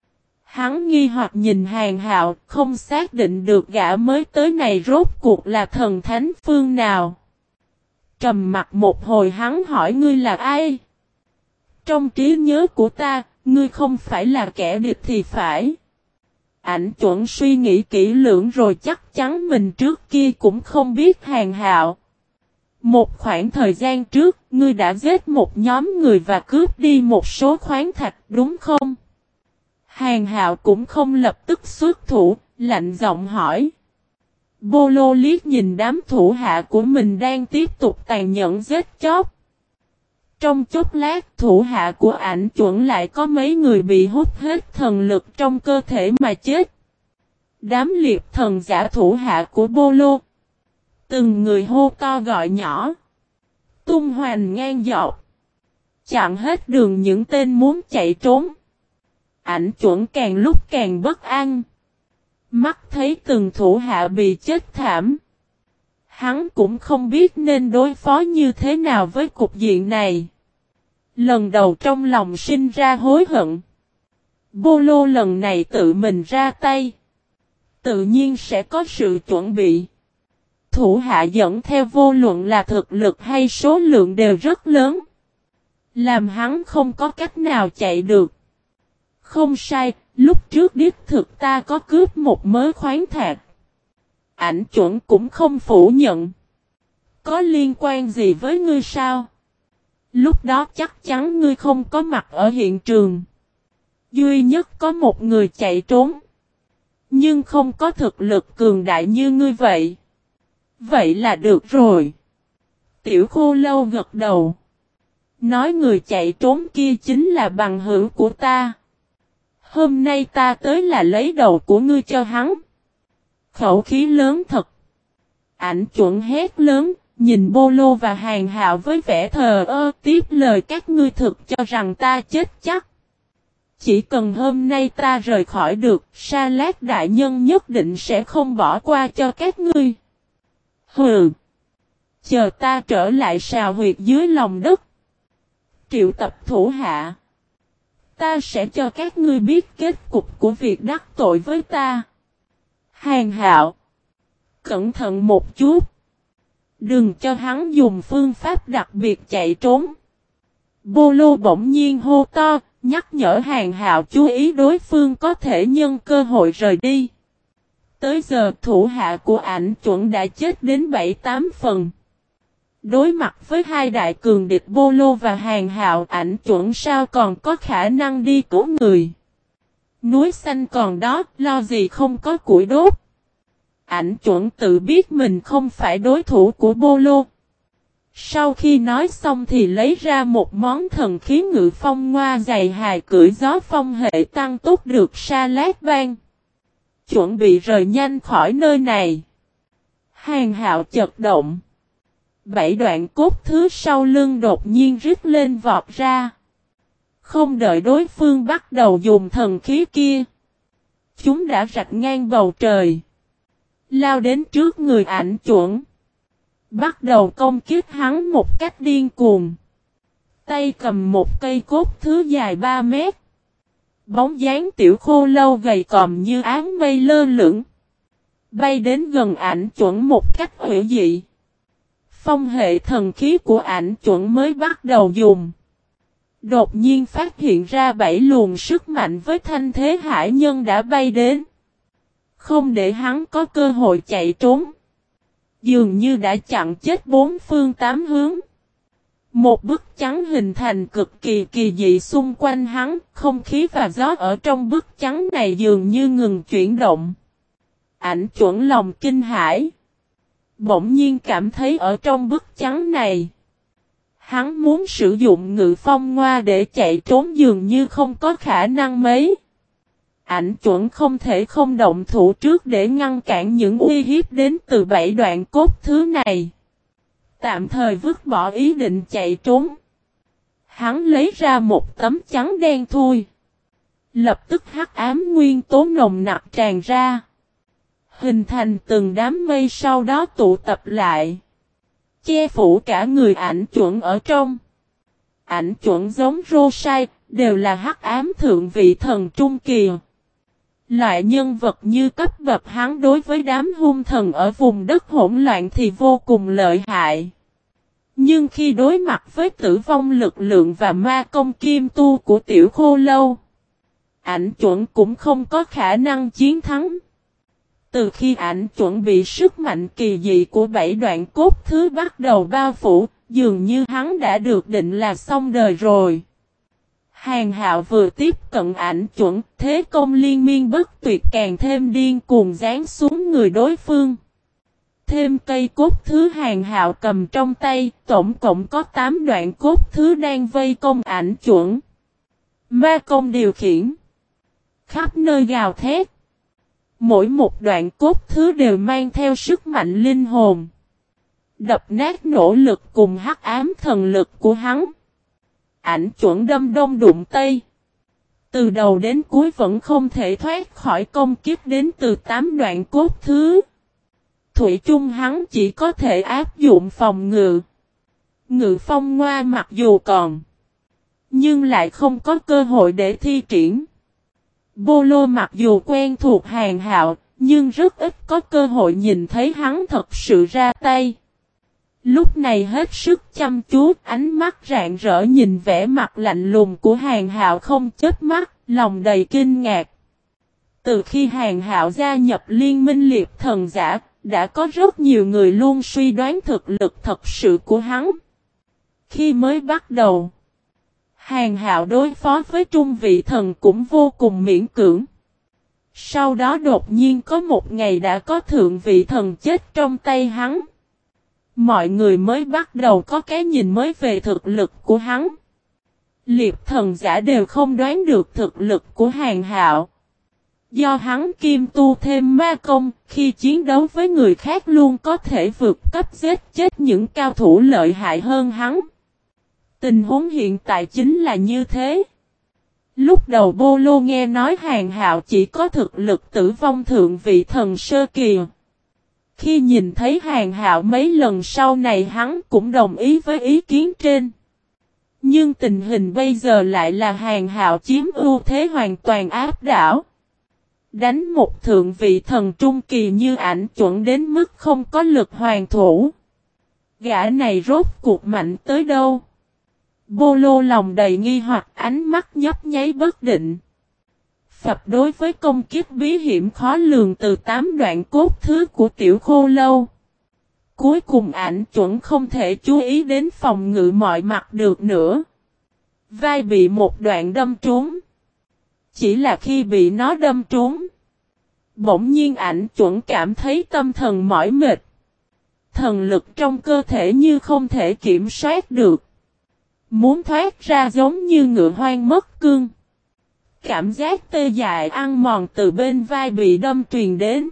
Hắn nghi hoặc nhìn Hàn Hạo không xác định được gã mới tới này rốt cuộc là thần thánh phương nào. Trầm mặt một hồi hắn hỏi ngươi là ai? Trong trí nhớ của ta, ngươi không phải là kẻ địch thì phải. Ảnh chuẩn suy nghĩ kỹ lưỡng rồi chắc chắn mình trước kia cũng không biết Hàn Hạo. Một khoảng thời gian trước, ngươi đã giết một nhóm người và cướp đi một số khoáng thạch đúng không? Hàn Hạo cũng không lập tức xuất thủ, lạnh giọng hỏi. Bô Lô liếc nhìn đám thủ hạ của mình đang tiếp tục tàn nhẫn giết chóc. Trong chốc lát thủ hạ của ảnh chuẩn lại có mấy người bị hút hết thần lực trong cơ thể mà chết. Đám liệp thần giả thủ hạ của Bô Lô. Từng người hô to gọi nhỏ. Tung hoành ngang dọc. Chặn hết đường những tên muốn chạy trốn. Ảnh chuẩn càng lúc càng bất an. Mắt thấy từng thủ hạ bị chết thảm. Hắn cũng không biết nên đối phó như thế nào với cục diện này. Lần đầu trong lòng sinh ra hối hận. Bô Lô lần này tự mình ra tay. Tự nhiên sẽ có sự chuẩn bị. Thủ hạ dẫn theo vô luận là thực lực hay số lượng đều rất lớn. Làm hắn không có cách nào chạy được. Không sai, lúc trước đích thực ta có cướp một mớ khoáng thạch. Ảnh chuẩn cũng không phủ nhận. Có liên quan gì với ngươi sao? Lúc đó chắc chắn ngươi không có mặt ở hiện trường. Duy nhất có một người chạy trốn. Nhưng không có thực lực cường đại như ngươi vậy. Vậy là được rồi. Tiểu Khô Lâu gật đầu. Nói người chạy trốn kia chính là bằng hữu của ta. Hôm nay ta tới là lấy đầu của ngươi cho hắn. Khẩu khí lớn thật. Ảnh chuẩn hét lớn, nhìn Bô Lô và Hàng Hạo với vẻ thờ ơ, tiếp lời các ngươi thực cho rằng ta chết chắc. Chỉ cần hôm nay ta rời khỏi được, Sa Lát đại nhân nhất định sẽ không bỏ qua cho các ngươi. Hừ. Chờ ta trở lại sào huyệt dưới lòng đất. Triệu tập thủ hạ. Ta sẽ cho các ngươi biết kết cục của việc đắc tội với ta. Hàng Hạo. Cẩn thận một chút. Đừng cho hắn dùng phương pháp đặc biệt chạy trốn. Bô Lô bỗng nhiên hô to, nhắc nhở Hàng Hạo chú ý đối phương có thể nhân cơ hội rời đi. Tới giờ thủ hạ của ảnh chuẩn đã chết đến 7-8 phần. Đối mặt với hai đại cường địch Bô Lô và Hàng Hạo, ảnh chuẩn sao còn có khả năng đi cứu người. Núi xanh còn đó, lo gì không có củi đốt. Ảnh chuẩn tự biết mình không phải đối thủ của Bô Lô. Sau khi nói xong thì lấy ra một món thần khí ngự phong ngoa dày hài cưỡi gió phong hệ tăng tốc được Sa Lát ban. Chuẩn bị rời nhanh khỏi nơi này. Hàng Hạo chật động. 7 đoạn cốt thứ sau lưng đột nhiên rít lên vọt ra. Không đợi đối phương bắt đầu dùng thần khí kia. Chúng đã rạch ngang bầu trời. Lao đến trước người ảnh chuẩn. Bắt đầu công kích hắn một cách điên cuồng. Tay cầm một cây cốt thứ dài 3 mét. Bóng dáng Tiểu Khô Lâu gầy còm như áng mây lơ lửng. Bay đến gần ảnh chuẩn một cách hủy dị. Phong hệ thần khí của ảnh chuẩn mới bắt đầu dùng. Đột nhiên phát hiện ra 7 luồng sức mạnh với thanh thế hải nhân đã bay đến. Không để hắn có cơ hội chạy trốn. Dường như đã chặn chết 4 phương 8 hướng. Một bức chắn hình thành cực kỳ kỳ dị xung quanh hắn, không khí và gió ở trong bức chắn này dường như ngừng chuyển động. Ảnh chuẩn lòng kinh hãi. Bỗng nhiên cảm thấy ở trong bức chắn này, hắn muốn sử dụng ngự phong ngoa để chạy trốn dường như không có khả năng mấy. Ảnh chuẩn không thể không động thủ trước để ngăn cản những uy hiếp đến từ 7 đoạn cốt thứ này. Tạm thời vứt bỏ ý định chạy trốn. Hắn lấy ra một tấm chắn đen thui. Lập tức hắc ám nguyên tố nồng nặc tràn ra. Hình thành từng đám mây sau đó tụ tập lại. Che phủ cả người ảnh chuẩn ở trong. Ảnh chuẩn giống Rosai, đều là hắc ám thượng vị thần trung kỳ. Loại nhân vật như cấp bậc hắn đối với đám hung thần ở vùng đất hỗn loạn thì vô cùng lợi hại. Nhưng khi đối mặt với tử vong lực lượng và ma công kim tu của Tiểu Khô Lâu, ảnh chuẩn cũng không có khả năng chiến thắng. Từ khi ảnh chuẩn bị sức mạnh kỳ dị của 7 đoạn cốt thứ bắt đầu bao phủ, dường như hắn đã được định là xong đời rồi. Hàng Hạo vừa tiếp cận ảnh chuẩn, thế công liên miên bất tuyệt càng thêm điên cuồng giáng xuống người đối phương. Thêm cây cốt thứ Hàng Hạo cầm trong tay, tổng cộng có 8 đoạn cốt thứ đang vây công ảnh chuẩn. Ma công điều khiển. Khắp nơi gào thét. Mỗi một đoạn cốt thứ đều mang theo sức mạnh linh hồn. Đập nát nỗ lực cùng hắc ám thần lực của hắn. Ảnh chuẩn đâm đông đụng tây. Từ đầu đến cuối vẫn không thể thoát khỏi công kích đến từ 8 đoạn cốt thứ. Thủy chung hắn chỉ có thể áp dụng phòng ngự. Ngự phong ngoa mặc dù còn, nhưng lại không có cơ hội để thi triển. Bô Lô mặc dù quen thuộc Hàng Hạo, nhưng rất ít có cơ hội nhìn thấy hắn thật sự ra tay. Lúc này hết sức chăm chú, ánh mắt rạng rỡ nhìn vẻ mặt lạnh lùng của Hàng Hạo không chớp mắt, lòng đầy kinh ngạc. Từ khi Hàng Hạo gia nhập liên minh liệt thần giả, đã có rất nhiều người luôn suy đoán thực lực thật sự của hắn. Khi mới bắt đầu, Hàng Hạo đối phó với trung vị thần cũng vô cùng miễn cưỡng. Sau đó đột nhiên có một ngày đã có thượng vị thần chết trong tay hắn. Mọi người mới bắt đầu có cái nhìn mới về thực lực của hắn. Liệp thần giả đều không đoán được thực lực của Hàng Hạo. Do hắn kiêm tu thêm ma công, khi chiến đấu với người khác luôn có thể vượt cấp giết chết những cao thủ lợi hại hơn hắn. Tình huống hiện tại chính là như thế. Lúc đầu Bô Lô nghe nói Hàng Hạo chỉ có thực lực tử vong thượng vị thần sơ kỳ. Khi nhìn thấy Hàng Hạo mấy lần sau này hắn cũng đồng ý với ý kiến trên. Nhưng tình hình bây giờ lại là Hàng Hạo chiếm ưu thế hoàn toàn áp đảo. Đánh một thượng vị thần trung kỳ như ảnh chuẩn đến mức không có lực hoàn thủ. Gã này rốt cuộc mạnh tới đâu? Bô Lô lòng đầy nghi hoặc ánh mắt nhấp nháy bất định. Phập đối với công kích bí hiểm khó lường từ 8 đoạn cốt thứ của tiểu khô lâu. Cuối cùng ảnh chuẩn không thể chú ý đến phòng ngự mọi mặt được nữa. Vai bị một đoạn đâm trúng. Chỉ là khi bị nó đâm trúng. Bỗng nhiên ảnh chuẩn cảm thấy tâm thần mỏi mệt. Thần lực trong cơ thể như không thể kiểm soát được. Muốn thoát ra giống như ngựa hoang mất cương. Cảm giác tê dại ăn mòn từ bên vai bị đâm truyền đến.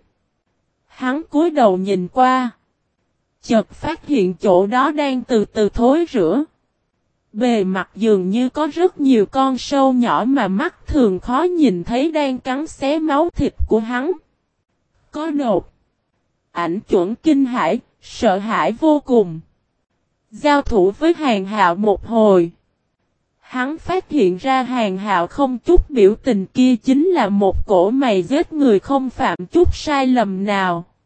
Hắn cúi đầu nhìn qua. Chợt phát hiện chỗ đó đang từ từ thối rữa. Bề mặt dường như có rất nhiều con sâu nhỏ mà mắt thường khó nhìn thấy đang cắn xé máu thịt của hắn. Có đột. Ảnh chuẩn kinh hãi, sợ hãi vô cùng. Giao thủ với Hàng Hạo một hồi. Hắn phát hiện ra Hàng Hạo không chút biểu tình kia chính là một cổ mày giết người không phạm chút sai lầm nào.